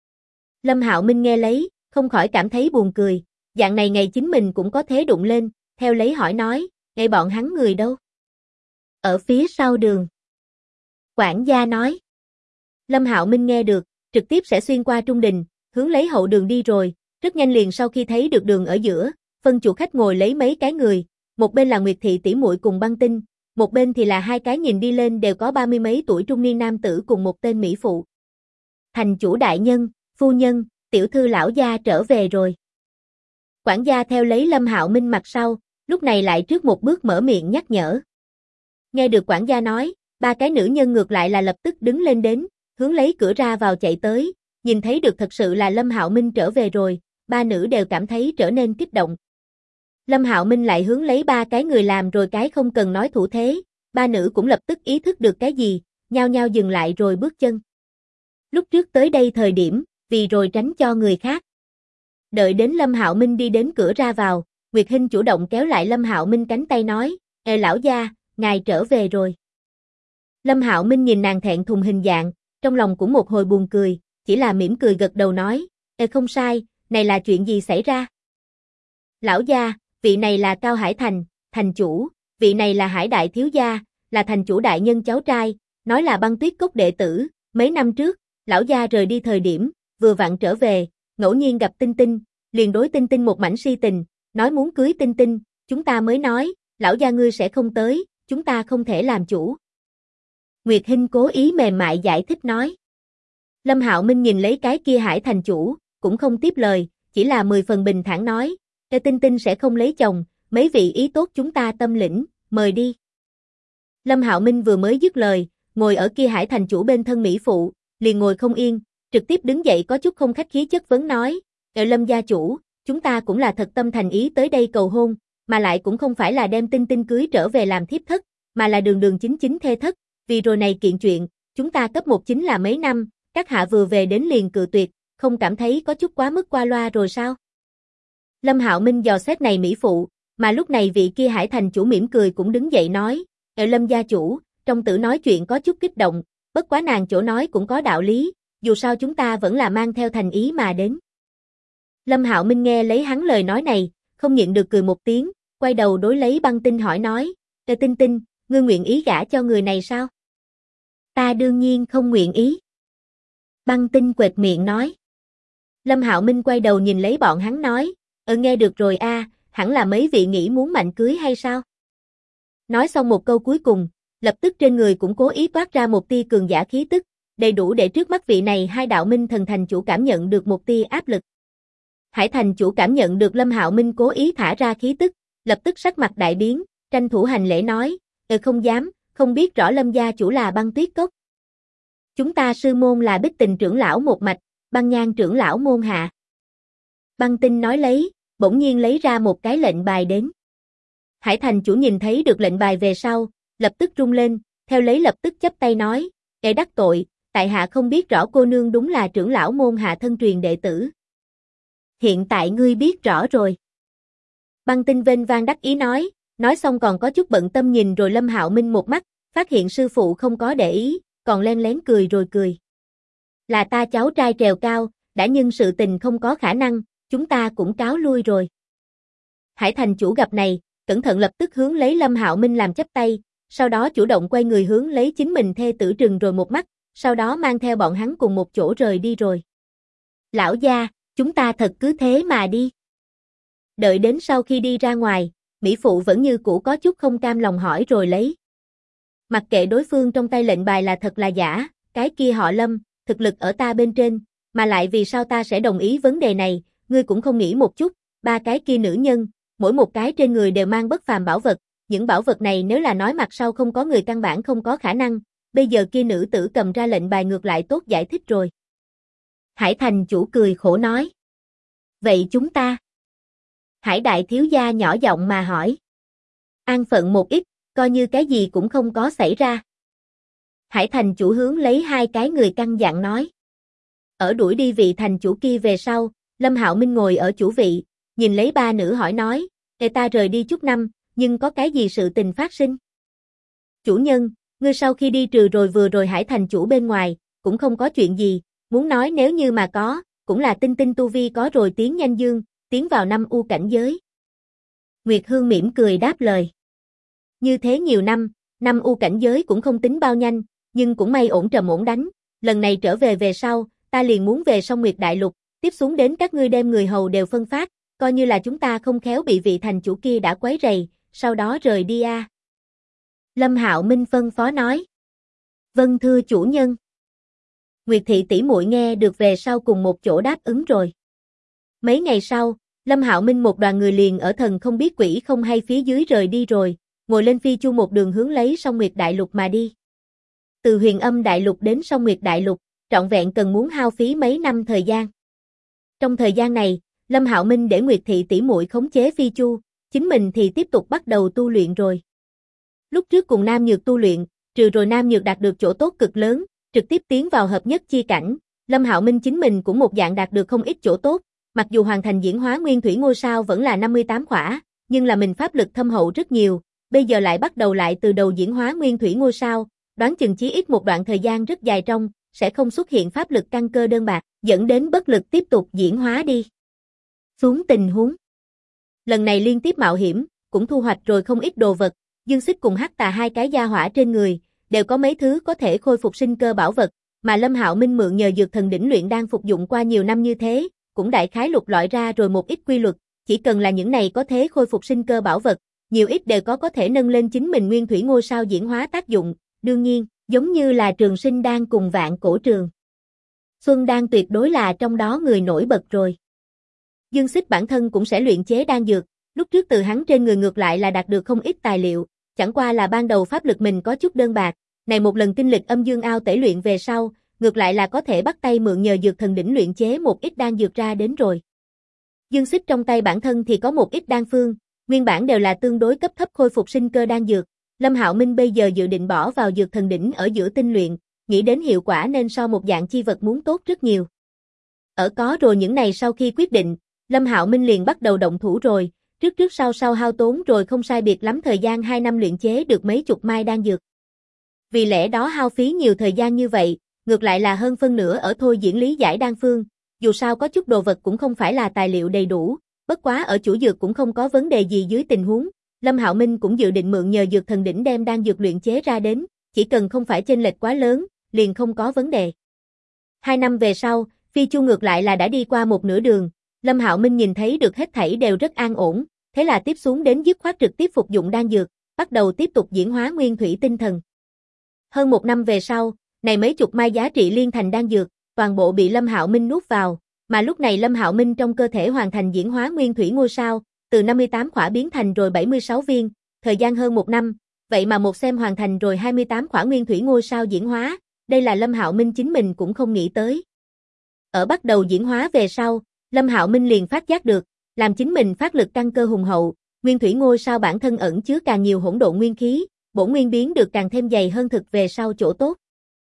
A: Lâm Hạo Minh nghe lấy, không khỏi cảm thấy buồn cười, dạng này ngày chính mình cũng có thế đụng lên, theo lấy hỏi nói, ngay bọn hắn người đâu? Ở phía sau đường. Quản gia nói. Lâm Hạo Minh nghe được, trực tiếp sẽ xuyên qua trung đình, hướng lấy hậu đường đi rồi, rất nhanh liền sau khi thấy được đường ở giữa, phân chủ khách ngồi lấy mấy cái người, một bên là Nguyệt thị tỷ muội cùng Băng Tinh, một bên thì là hai cái nhìn đi lên đều có 30 mấy tuổi trung niên nam tử cùng một tên mỹ phụ. Thành chủ đại nhân, phu nhân, tiểu thư lão gia trở về rồi. Quản gia theo lấy Lâm Hạo Minh mặt sau, lúc này lại trước một bước mở miệng nhắc nhở. Nghe được quản gia nói, ba cái nữ nhân ngược lại là lập tức đứng lên đến, hướng lấy cửa ra vào chạy tới, nhìn thấy được thật sự là Lâm Hạo Minh trở về rồi, ba nữ đều cảm thấy trở nên kích động. Lâm Hạo Minh lại hướng lấy ba cái người làm rồi cái không cần nói thủ thế, ba nữ cũng lập tức ý thức được cái gì, nhao nhao dừng lại rồi bước chân. Lúc trước tới đây thời điểm, vì rồi tránh cho người khác. Đợi đến Lâm Hạo Minh đi đến cửa ra vào, Nguyệt Hinh chủ động kéo lại Lâm Hạo Minh cánh tay nói, lão gia, ngài trở về rồi. Lâm Hạo Minh nhìn nàng thẹn thùng hình dạng, trong lòng cũng một hồi buồn cười, chỉ là mỉm cười gật đầu nói, không sai, này là chuyện gì xảy ra? Lão gia, vị này là Cao Hải Thành, thành chủ, vị này là Hải đại thiếu gia, là thành chủ đại nhân cháu trai, nói là băng tuyết cốc đệ tử, mấy năm trước, lão gia rời đi thời điểm, vừa vặn trở về, ngẫu nhiên gặp Tinh Tinh, liền đối Tinh Tinh một mảnh si tình, nói muốn cưới Tinh Tinh, chúng ta mới nói, lão gia ngươi sẽ không tới, chúng ta không thể làm chủ. Nguyệt Hinh cố ý mềm mại giải thích nói. Lâm Hạo Minh nhìn lấy cái kia Hải thành chủ, cũng không tiếp lời, chỉ là 10 phần bình thản nói, Tinh Tinh sẽ không lấy chồng, mấy vị ý tốt chúng ta tâm lĩnh, mời đi. Lâm Hạo Minh vừa mới dứt lời, ngồi ở kia Hải thành chủ bên thân mỹ phụ, liền ngồi không yên, trực tiếp đứng dậy có chút không khách khí chất vấn nói, Lâm gia chủ, chúng ta cũng là thật tâm thành ý tới đây cầu hôn, mà lại cũng không phải là đem Tinh Tinh cưới trở về làm thiếp thất, mà là đường đường chính chính thê thất, vì rồi này kiện chuyện, chúng ta cấp một chính là mấy năm, các hạ vừa về đến liền cự tuyệt, không cảm thấy có chút quá mức qua loa rồi sao? Lâm Hạo Minh dò xét này mỹ phụ, mà lúc này vị kia Hải thành chủ mỉm cười cũng đứng dậy nói, Lâm gia chủ, trong tử nói chuyện có chút kích động, bất quá nàng chỗ nói cũng có đạo lý, dù sao chúng ta vẫn là mang theo thành ý mà đến. Lâm Hạo Minh nghe lấy hắn lời nói này, không nhịn được cười một tiếng, quay đầu đối lấy Băng Tinh hỏi nói, Tinh Tinh, ngươi nguyện ý gả cho người này sao? Ta đương nhiên không nguyện ý. Băng Tinh quệt miệng nói. Lâm Hạo Minh quay đầu nhìn lấy bọn hắn nói, nghe được rồi hẳn là mấy vị nghĩ muốn mạnh cưới hay sao? Nói xong một câu cuối cùng, lập tức trên người cũng cố ý toát ra một tia cường giả khí tức, đầy đủ để trước mắt vị này hai đạo minh thần thành chủ cảm nhận được một tia áp lực. Hải thành chủ cảm nhận được Lâm Hạo Minh cố ý thả ra khí tức, lập tức sắc mặt đại biến, tranh thủ hành lễ nói, không dám, không biết rõ Lâm gia chủ là băng tuyết cốc. Chúng ta sư môn là Bích Tình trưởng lão một mạch, Băng Nhan trưởng lão môn hạ. Băng Tinh nói lấy, bỗng nhiên lấy ra một cái lệnh bài đến. Hải thành chủ nhìn thấy được lệnh bài về sau, lập tức rung lên, theo lấy lập tức chắp tay nói, đắc tội, tại hạ không biết rõ cô nương đúng là trưởng lão môn hạ thân truyền đệ tử. Hiện tại ngươi biết rõ rồi. Băng Tinh vênh vang đắc ý nói xong còn có chút bận tâm nhìn rồi Lâm Hạo Minh một mắt, phát hiện sư phụ không có để ý, còn len lén cười rồi cười. Là ta cháu trai trèo cao, đã nhưng sự tình không có khả năng, chúng ta cũng cáo lui rồi. Hải thành chủ gặp này, cẩn thận lập tức hướng lấy Lâm Hạo Minh làm chắp tay, sau đó chủ động quay người hướng lấy chính mình thê tử trừng rồi một mắt, sau đó mang theo bọn hắn cùng một chỗ rời đi rồi. Lão gia, chúng ta thật cứ thế mà đi. Đợi đến sau khi đi ra ngoài, Mỹ phụ vẫn như cũ có chút không cam lòng hỏi rồi lấy. Mặc kệ đối phương trong tay lệnh bài là thật là giả, cái kia họ Lâm, thực lực ở ta bên trên, mà lại vì sao ta sẽ đồng ý vấn đề này, ngươi cũng không nghĩ một chút, ba cái kia nữ nhân, mỗi một cái trên người đều mang bất phàm bảo vật, những bảo vật này nếu là nói mặt sau không có người căn bản không có khả năng, bây giờ kia nữ tử cầm ra lệnh bài ngược lại tốt giải thích rồi. Hải thành chủ cười khổ nói. Vậy chúng ta? Hải đại thiếu gia nhỏ giọng mà hỏi. An phận một ít, coi như cái gì cũng không có xảy ra. Hải thành chủ hướng lấy hai cái người căn dặn nói. Ở đuổi đi vị thành chủ kia về sau, Lâm Hạo Minh ngồi ở chủ vị, nhìn lấy ba nữ hỏi nói, ta rời đi chút năm, nhưng có cái gì sự tình phát sinh? Chủ nhân, ngươi sau khi đi trừ rồi vừa rồi Hải thành chủ bên ngoài, cũng không có chuyện gì, muốn nói nếu như mà có, cũng là tinh tinh tu vi có rồi tiến nhanh dương, tiến vào năm u cảnh giới. Nguyệt Hương mỉm cười đáp lời. Như thế nhiều năm u cảnh giới cũng không tính bao nhanh, nhưng cũng may ổn trầm ổn đánh, lần này trở về sau, ta liền muốn về Song Nguyệt Đại Lục, tiếp xuống đến các ngươi đem người hầu đều phân phát, coi như là chúng ta không khéo bị vị thành chủ kia đã quấy rầy, sau đó rời đi a. Lâm Hạo Minh phân phó nói. Vâng thưa chủ nhân. Nguyệt thị tỷ muội nghe được về sau cùng một chỗ đáp ứng rồi. Mấy ngày sau, Lâm Hạo Minh một đoàn người liền ở thần không biết quỷ không hay phía dưới rời đi rồi, ngồi lên phi chu một đường hướng lấy Song Nguyệt Đại Lục mà đi. Từ Huyền Âm Đại Lục đến Song Nguyệt Đại Lục, trọn vẹn cần muốn hao phí mấy năm thời gian. Trong thời gian này, Lâm Hạo Minh để Nguyệt thị tỷ muội khống chế phi chu, chính mình thì tiếp tục bắt đầu tu luyện rồi. Lúc trước cùng Nam Nhược tu luyện, trừ rồi Nam Nhược đạt được chỗ tốt cực lớn, trực tiếp tiến vào hợp nhất chi cảnh, Lâm Hạo Minh chính mình cũng một dạng đạt được không ít chỗ tốt, mặc dù hoàn thành diễn hóa nguyên thủy ngôi sao vẫn là 58 khỏa, nhưng là mình pháp lực thâm hậu rất nhiều, bây giờ lại bắt đầu lại từ đầu diễn hóa nguyên thủy ngôi sao, đoán chừng chí ít một đoạn thời gian rất dài trong, sẽ không xuất hiện pháp lực căn cơ đơn bạc, dẫn đến bất lực tiếp tục diễn hóa đi. Xuống tình huống. Lần này liên tiếp mạo hiểm, cũng thu hoạch rồi không ít đồ vật, Dương Xích cùng Hắc Tà hai cái gia hỏa trên người, đều có mấy thứ có thể khôi phục sinh cơ bảo vật, mà Lâm Hạo Minh mượn nhờ dược thần đỉnh luyện đang phục dụng qua nhiều năm như thế, cũng đại khái lục lọi ra rồi một ít quy luật, chỉ cần là những này có thể khôi phục sinh cơ bảo vật, nhiều ít đều có thể nâng lên chính mình nguyên thủy ngôi sao diễn hóa tác dụng, đương nhiên, giống như là Trường Sinh đan cùng Vạn Cổ Trường Xuân đan tuyệt đối là trong đó người nổi bật rồi. Dương Xích bản thân cũng sẽ luyện chế đan dược, lúc trước từ hắn trên người ngược lại là đạt được không ít tài liệu, chẳng qua là ban đầu pháp lực mình có chút đơn bạc, này một lần kinh lịch âm dương ao tẩy luyện về sau, ngược lại là có thể bắt tay mượn nhờ dược thần đỉnh luyện chế một ít đan dược ra đến rồi. Dương Xích trong tay bản thân thì có một ít đan phương, nguyên bản đều là tương đối cấp thấp khôi phục sinh cơ đan dược, Lâm Hạo Minh bây giờ dự định bỏ vào dược thần đỉnh ở giữa tinh luyện, nghĩ đến hiệu quả nên so một dạng chi vật muốn tốt rất nhiều. Ở có rồi những này sau khi quyết định, Lâm Hạo Minh liền bắt đầu động thủ rồi, trước sau hao tốn rồi không sai biệt lắm thời gian 2 năm luyện chế được mấy chục mai đan dược. Vì lẽ đó hao phí nhiều thời gian như vậy, ngược lại là hơn phân nửa ở thôi diễn lý giải đan phương, dù sao có chút đồ vật cũng không phải là tài liệu đầy đủ, bất quá ở chủ dược cũng không có vấn đề gì dưới tình huống, Lâm Hạo Minh cũng dự định mượn nhờ dược thần đỉnh đem đan dược luyện chế ra đến, chỉ cần không phải chênh lệch quá lớn, liền không có vấn đề. 2 năm về sau, phi chu ngược lại là đã đi qua một nửa đường, Lâm Hạo Minh nhìn thấy được hết thảy đều rất an ổn, thế là tiếp xuống đến dứt khoát trực tiếp phục dụng đan dược, bắt đầu tiếp tục diễn hóa nguyên thủy tinh thần. Hơn 1 năm về sau, này mấy chục mai giá trị liên thành đan dược, toàn bộ bị Lâm Hạo Minh nuốt vào, mà lúc này Lâm Hạo Minh trong cơ thể hoàn thành diễn hóa nguyên thủy ngôi sao, từ 58 khỏa biến thành rồi 76 viên, thời gian hơn 1 năm, vậy mà một xem hoàn thành rồi 28 khỏa nguyên thủy ngôi sao diễn hóa, đây là Lâm Hạo Minh chính mình cũng không nghĩ tới. Ở bắt đầu diễn hóa về sau, Lâm Hạo Minh liền phát giác được, làm chính mình phát lực căn cơ hùng hậu, nguyên thủy ngôi sao bản thân ẩn chứa càng nhiều hỗn độn nguyên khí, bổn nguyên biến được càng thêm dày hơn thực về sau chỗ tốt.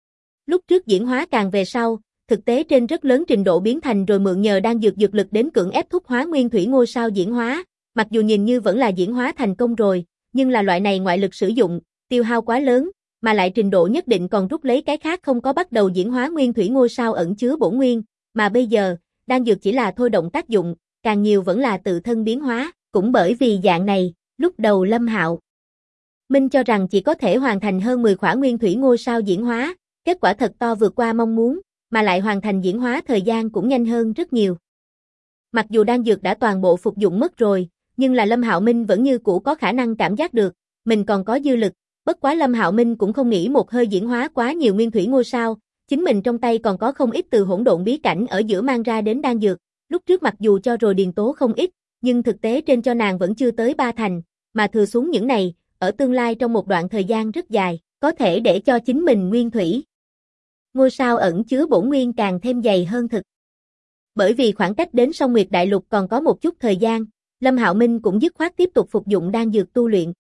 A: Lúc trước diễn hóa càng về sau, thực tế trên rất lớn trình độ biến thành rồi mượn nhờ đan dược dược lực đến cưỡng ép thúc hóa nguyên thủy ngôi sao diễn hóa, mặc dù nhìn như vẫn là diễn hóa thành công rồi, nhưng là loại này ngoại lực sử dụng, tiêu hao quá lớn, mà lại trình độ nhất định còn rút lấy cái khác không có bắt đầu diễn hóa nguyên thủy ngôi sao ẩn chứa bổn nguyên, mà bây giờ, đan dược chỉ là thôi động tác dụng, càng nhiều vẫn là tự thân biến hóa, cũng bởi vì dạng này, lúc đầu Lâm Hạo Minh cho rằng chỉ có thể hoàn thành hơn 10 khỏa nguyên thủy ngôi sao diễn hóa, kết quả thật to vượt qua mong muốn, mà lại hoàn thành diễn hóa thời gian cũng nhanh hơn rất nhiều. Mặc dù đan dược đã toàn bộ phục dụng mất rồi, Nhưng là Lâm Hạo Minh vẫn như cũ có khả năng cảm giác được, mình còn có dư lực, bất quá Lâm Hạo Minh cũng không nghĩ một hơi diễn hóa quá nhiều nguyên thủy ngôi sao, chính mình trong tay còn có không ít từ hỗn độn bí cảnh ở giữa mang ra đến đan dược, lúc trước mặc dù cho rồi điền tố không ít, nhưng thực tế trên cho nàng vẫn chưa tới 3 thành, mà thừa xuống những này, ở tương lai trong một đoạn thời gian rất dài, có thể để cho chính mình nguyên thủy ngôi sao ẩn chứa bổn nguyên càng thêm dày hơn thực. Bởi vì khoảng cách đến Song Nguyệt Đại Lục còn có một chút thời gian, Lâm Hạo Minh cũng dứt khoát tiếp tục phục dụng đan dược tu luyện.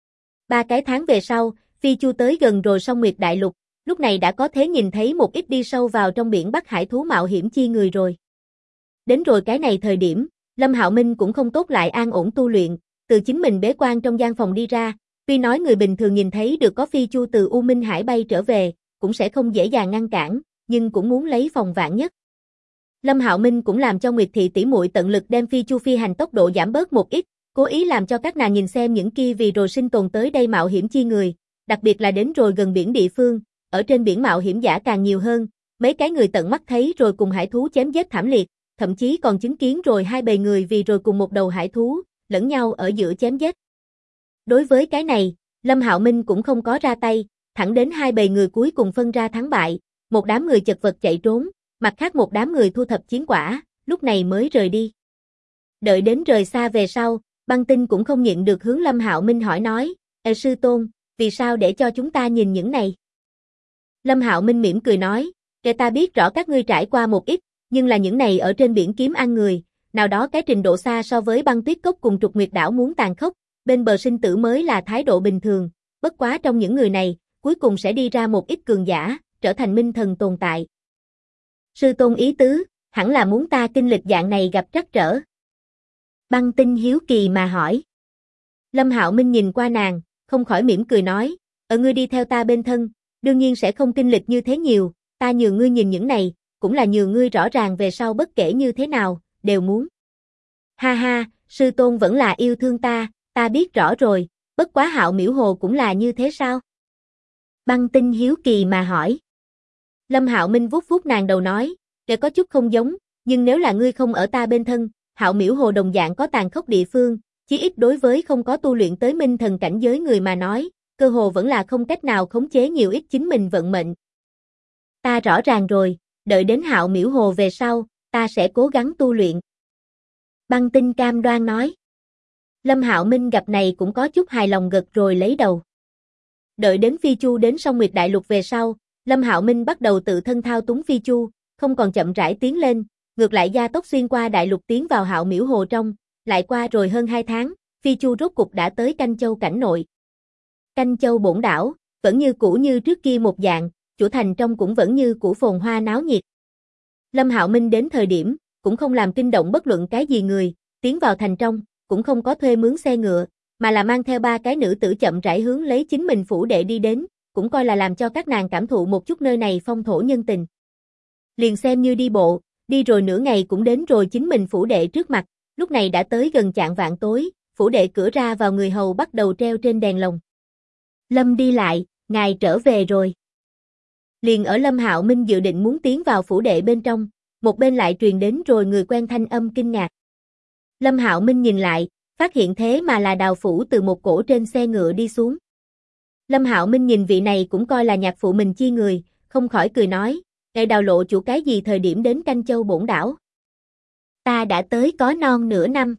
A: 3 cái tháng về sau, Phi Chu tới gần rồi Song Nguyệt Đại Lục, lúc này đã có thể nhìn thấy một ít đi sâu vào trong biển Bắc Hải thú mạo hiểm chi người rồi. Đến rồi cái này thời điểm, Lâm Hạo Minh cũng không tốt lại an ổn tu luyện, từ chính mình bế quan trong gian phòng đi ra, tuy nói người bình thường nhìn thấy được có Phi Chu từ U Minh Hải bay trở về, cũng sẽ không dễ dàng ngăn cản, nhưng cũng muốn lấy phòng vạn nhất. Lâm Hạo Minh cũng làm cho Nguyệt Thị tỷ muội tận lực đem Phi Chu phi hành tốc độ giảm bớt một ít, cố ý làm cho các nàng nhìn xem những kia vì rồi sinh tồn tới đây mạo hiểm chi người, đặc biệt là đến rồi gần biển địa phương, ở trên biển mạo hiểm giả càng nhiều hơn, mấy cái người tận mắt thấy rồi cùng hải thú chém giết thảm liệt, thậm chí còn chứng kiến rồi hai bầy người vì rồi cùng một đầu hải thú, lẫn nhau ở giữa chém giết. Đối với cái này, Lâm Hạo Minh cũng không có ra tay, thẳng đến hai bầy người cuối cùng phân ra thắng bại, một đám người chật vật chạy trốn, mặt khác một đám người thu thập chiến quả, lúc này mới rời đi. Đợi đến rời xa về sau, Băng Tinh cũng không nhịn được hướng Lâm Hạo Minh hỏi nói, sư tôn, vì sao để cho chúng ta nhìn những này? Lâm Hạo Minh mỉm cười nói, kể ta biết rõ các ngươi trải qua một ít, nhưng là những này ở trên biển kiếm ăn người, nào đó cái trình độ xa so với Băng Tuyết Cốc cùng Trục Nguyệt Đảo muốn tàn khốc, bên bờ sinh tử mới là thái độ bình thường, bất quá trong những người này, cuối cùng sẽ đi ra một ít cường giả, trở thành minh thần tồn tại. Sư tôn ý tứ, hẳn là muốn ta kinh lịch dạng này gặp trắc trở. Băng Tinh hiếu kỳ mà hỏi. Lâm Hạo Minh nhìn qua nàng, không khỏi mỉm cười nói, ở ngươi đi theo ta bên thân, đương nhiên sẽ không kinh lịch như thế nhiều, ta nhường ngươi nhìn những này, cũng là nhường ngươi rõ ràng về sau bất kể như thế nào, đều muốn. Ha ha, sư tôn vẫn là yêu thương ta biết rõ rồi, bất quá Hạo Miễu Hồ cũng là như thế sao? Băng Tinh hiếu kỳ mà hỏi. Lâm Hạo Minh vuốt vuốt nàng đầu nói, để có chút không giống, nhưng nếu là ngươi không ở ta bên thân, Hạo Miễu Hồ đồng dạng có tàn khốc địa phương, chí ít đối với không có tu luyện tới minh thần cảnh giới người mà nói, cơ hồ vẫn là không cách nào khống chế nhiều ít chính mình vận mệnh. Ta rõ ràng rồi, đợi đến Hạo Miễu Hồ về sau, ta sẽ cố gắng tu luyện. Băng Tinh cam đoan nói. Lâm Hạo Minh gặp này cũng có chút hài lòng gật rồi lấy đầu. Đợi đến Phi Chu đến Song Nguyệt Đại Lục về sau, Lâm Hạo Minh bắt đầu tự thân thao túng Phi Chu, không còn chậm rãi tiến lên, ngược lại gia tốc xuyên qua đại lục tiến vào Hạo Miễu Hồ trong, lại qua rồi hơn 2 tháng, Phi Chu rốt cục đã tới Canh Châu cảnh nội. Canh Châu bổn đảo, vẫn như cũ như trước kia một dạng, chủ thành trong cũng vẫn như cũ phồn hoa náo nhiệt. Lâm Hạo Minh đến thời điểm, cũng không làm kinh động bất luận cái gì người, tiến vào thành trong, cũng không có thuê mướn xe ngựa, mà là mang theo 3 cái nữ tử chậm rãi hướng lấy chính mình phủ đệ đi đến, cũng coi là làm cho các nàng cảm thụ một chút nơi này phong thổ nhân tình. Liền xem như đi bộ, đi rồi nửa ngày cũng đến rồi chính mình phủ đệ trước mặt, lúc này đã tới gần chạng vạng tối, phủ đệ cửa ra vào người hầu bắt đầu treo trên đèn lồng. Lâm đi lại, ngài trở về rồi. Liền ở Lâm Hạo Minh dự định muốn tiến vào phủ đệ bên trong, một bên lại truyền đến rồi người quen thanh âm kinh ngạc. Lâm Hạo Minh nhìn lại, phát hiện thế mà là Đào Phủ từ một cổ trên xe ngựa đi xuống. Lâm Hạo Minh nhìn vị này cũng coi là nhạc phụ mình chi người, không khỏi cười nói, ngài Đào lộ chủ cái gì thời điểm đến Canh Châu bổn đảo? Ta đã tới có non nửa năm.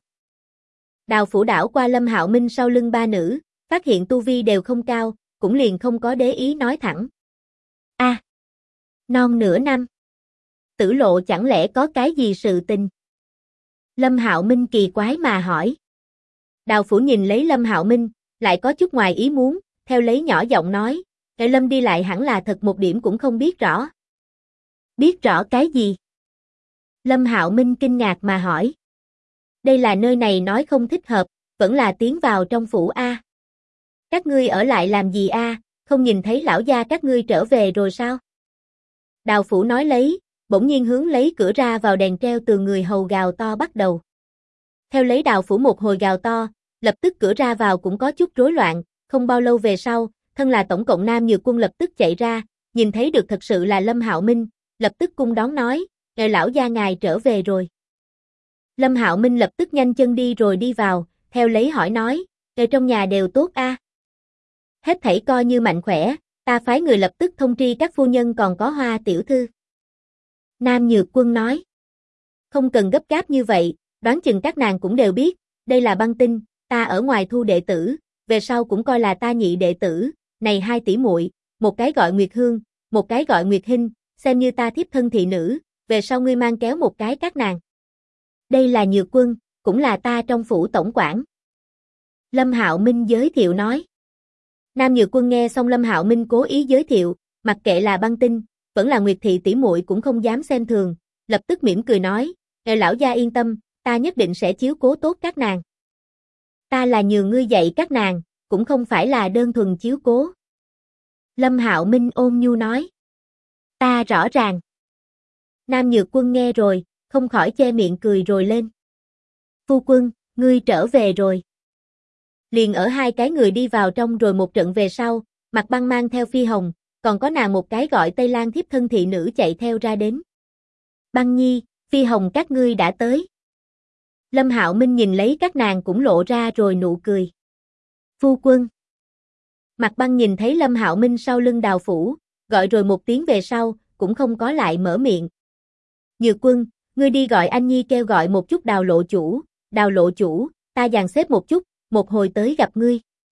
A: Đào Phủ đảo qua Lâm Hạo Minh sau lưng 3 nữ, phát hiện tu vi đều không cao, cũng liền không có để ý nói thẳng. Non nửa năm. Tử lộ chẳng lẽ có cái gì sự tình? Lâm Hạo Minh kỳ quái mà hỏi. Đào Phủ nhìn lấy Lâm Hạo Minh, lại có chút ngoài ý muốn, theo lấy nhỏ giọng nói, cái Lâm đi lại hẳn là thật một điểm cũng không biết rõ. Biết rõ cái gì? Lâm Hạo Minh kinh ngạc mà hỏi. Đây là nơi này nói không thích hợp, vẫn là tiến vào trong phủ a. Các ngươi ở lại làm gì a, không nhìn thấy lão gia các ngươi trở về rồi sao? Đào Phủ nói lấy, bỗng nhiên hướng lấy cửa ra vào đèn treo tường người hầu gào to bắt đầu. Theo lấy Đào Phủ một hồi gào to, lập tức cửa ra vào cũng có chút rối loạn, không bao lâu về sau, thân là tổng cộng Nam Nhược Quân lập tức chạy ra, nhìn thấy được thật sự là Lâm Hạo Minh, lập tức cung đón nói, ngài lão gia ngài trở về rồi. Lâm Hạo Minh lập tức nhanh chân đi rồi đi vào, theo lấy hỏi nói, người trong nhà đều tốt a? Hết thảy coi như mạnh khỏe, ta phái người lập tức thông tri các phu nhân còn có Hoa tiểu thư. Nam Nhược Quân nói, không cần gấp gáp như vậy, đoán chừng các nàng cũng đều biết, đây là băng tinh, ta ở ngoài thu đệ tử, về sau cũng coi là ta nhị đệ tử, này hai tỷ muội, một cái gọi Nguyệt Hương, một cái gọi Nguyệt Hinh, xem như ta thiếp thân thị nữ, về sau ngươi mang kéo một cái các nàng. Đây là Nhược Quân, cũng là ta trong phủ tổng quản. Lâm Hạo Minh giới thiệu nói. Nam Nhược Quân nghe xong Lâm Hạo Minh cố ý giới thiệu, mặc kệ là băng tinh, vẫn là Nguyệt thị tỷ muội cũng không dám xem thường, lập tức mỉm cười nói, lão gia yên tâm, ta nhất định sẽ chiếu cố tốt các nàng. Ta là nhường ngươi dạy các nàng, cũng không phải là đơn thuần chiếu cố. Lâm Hạo Minh ôn nhu nói. Ta rõ ràng. Nam Nhược Quân nghe rồi, không khỏi che miệng cười rồi lên. Phu quân, ngươi trở về rồi. Liền ở hai cái người đi vào trong rồi một trận về sau, Mạc Băng mang theo Phi Hồng, còn có nàng một cái gọi Tây Lan thiếp thân thị nữ chạy theo ra đến. Băng Nhi, Phi Hồng các ngươi đã tới. Lâm Hạo Minh nhìn lấy các nàng cũng lộ ra rồi nụ cười. Phu quân. Mạc Băng nhìn thấy Lâm Hạo Minh sau lưng Đào phủ, gọi rồi một tiếng về sau, cũng không có lại mở miệng. Nhược Quân, ngươi đi gọi anh Nhi kêu gọi một chút Đào lộ chủ, ta dàn xếp một chút, một hồi tới gặp ngươi.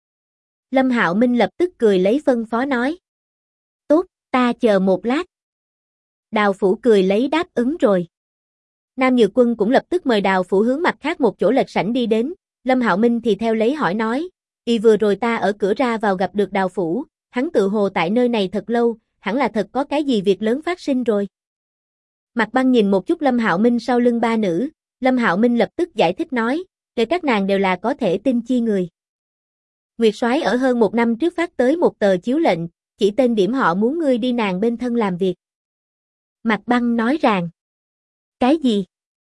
A: Lâm Hạo Minh lập tức cười lấy phân phó nói. Tốt, ta chờ một lát. Đào phủ cười lấy đáp ứng rồi. Nam Nhược Quân cũng lập tức mời Đào phủ hướng mặt khác một chỗ lệch sảnh đi đến, Lâm Hạo Minh thì theo lấy hỏi nói, vừa rồi ta ở cửa ra vào gặp được Đào phủ, hắn tự hồ tại nơi này thật lâu, hẳn là thật có cái gì việc lớn phát sinh rồi. Mạc Băng nhìn một chút Lâm Hạo Minh sau lưng ba nữ, Lâm Hạo Minh lập tức giải thích nói, các nàng đều là có thể tin chi người. Nguyệt Soái ở hơn một năm trước phát tới một tờ chiếu lệnh, chỉ tên điểm họ muốn ngươi đi nàng bên thân làm việc. Mạc Băng nói rằng, cái gì?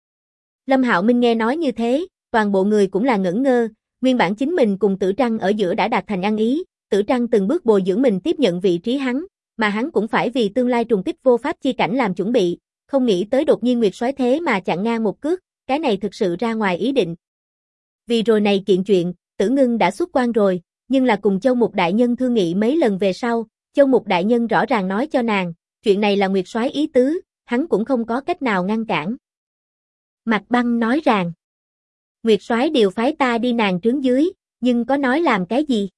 A: Lâm Hạo Minh nghe nói như thế, toàn bộ người cũng là ngẩn ngơ, nguyên bản chính mình cùng Tử Trăng ở giữa đã đạt thành ăn ý, Tử Trăng từng bước bồi dưỡng mình tiếp nhận vị trí hắn, mà hắn cũng phải vì tương lai trùng kích vô pháp chi cảnh làm chuẩn bị, không nghĩ tới đột nhiên Nguyệt Soái thế mà chặn ngang một cước, cái này thực sự ra ngoài ý định. Vì rồi này kiện chuyện, Tử Ngưng đã xuất quan rồi, nhưng là cùng Châu Mục đại nhân thương nghị mấy lần về sau, Châu Mục đại nhân rõ ràng nói cho nàng, chuyện này là Nguyệt Soái ý tứ, hắn cũng không có cách nào ngăn cản. Mạc Băng nói rằng, Nguyệt Soái điều phái ta đi nàng trướng dưới, nhưng có nói làm cái gì?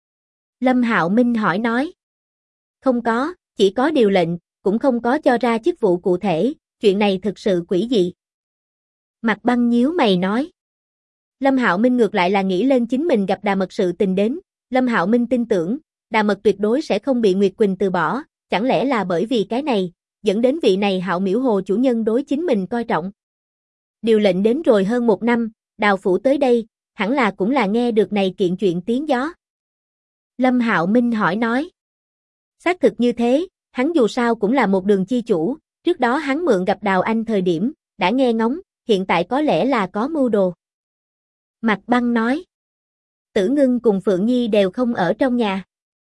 A: Lâm Hạo Minh hỏi nói. Không có, chỉ có điều lệnh, cũng không có cho ra chức vụ cụ thể, chuyện này thực sự quỷ dị. Mạc Băng nhíu mày nói. Lâm Hạo Minh ngược lại là nghĩ lên chính mình gặp Đà Mật sự tình đến, Lâm Hạo Minh tin tưởng, Đà Mật tuyệt đối sẽ không bị Nguyệt Quỳnh từ bỏ, chẳng lẽ là bởi vì cái này, dẫn đến vị này Hạo Miễu Hồ chủ nhân đối chính mình coi trọng. Điều lệnh đến rồi hơn một năm, Đào phủ tới đây, hẳn là cũng là nghe được này kiện chuyện tiếng gió. Lâm Hạo Minh hỏi nói. Xác thực như thế, hắn dù sao cũng là một đường chi chủ, trước đó hắn mượn gặp Đào Anh thời điểm, đã nghe ngóng, hiện tại có lẽ là có mưu đồ. Mạc Băng nói. Tử Ngưng cùng Phượng Nhi đều không ở trong nhà.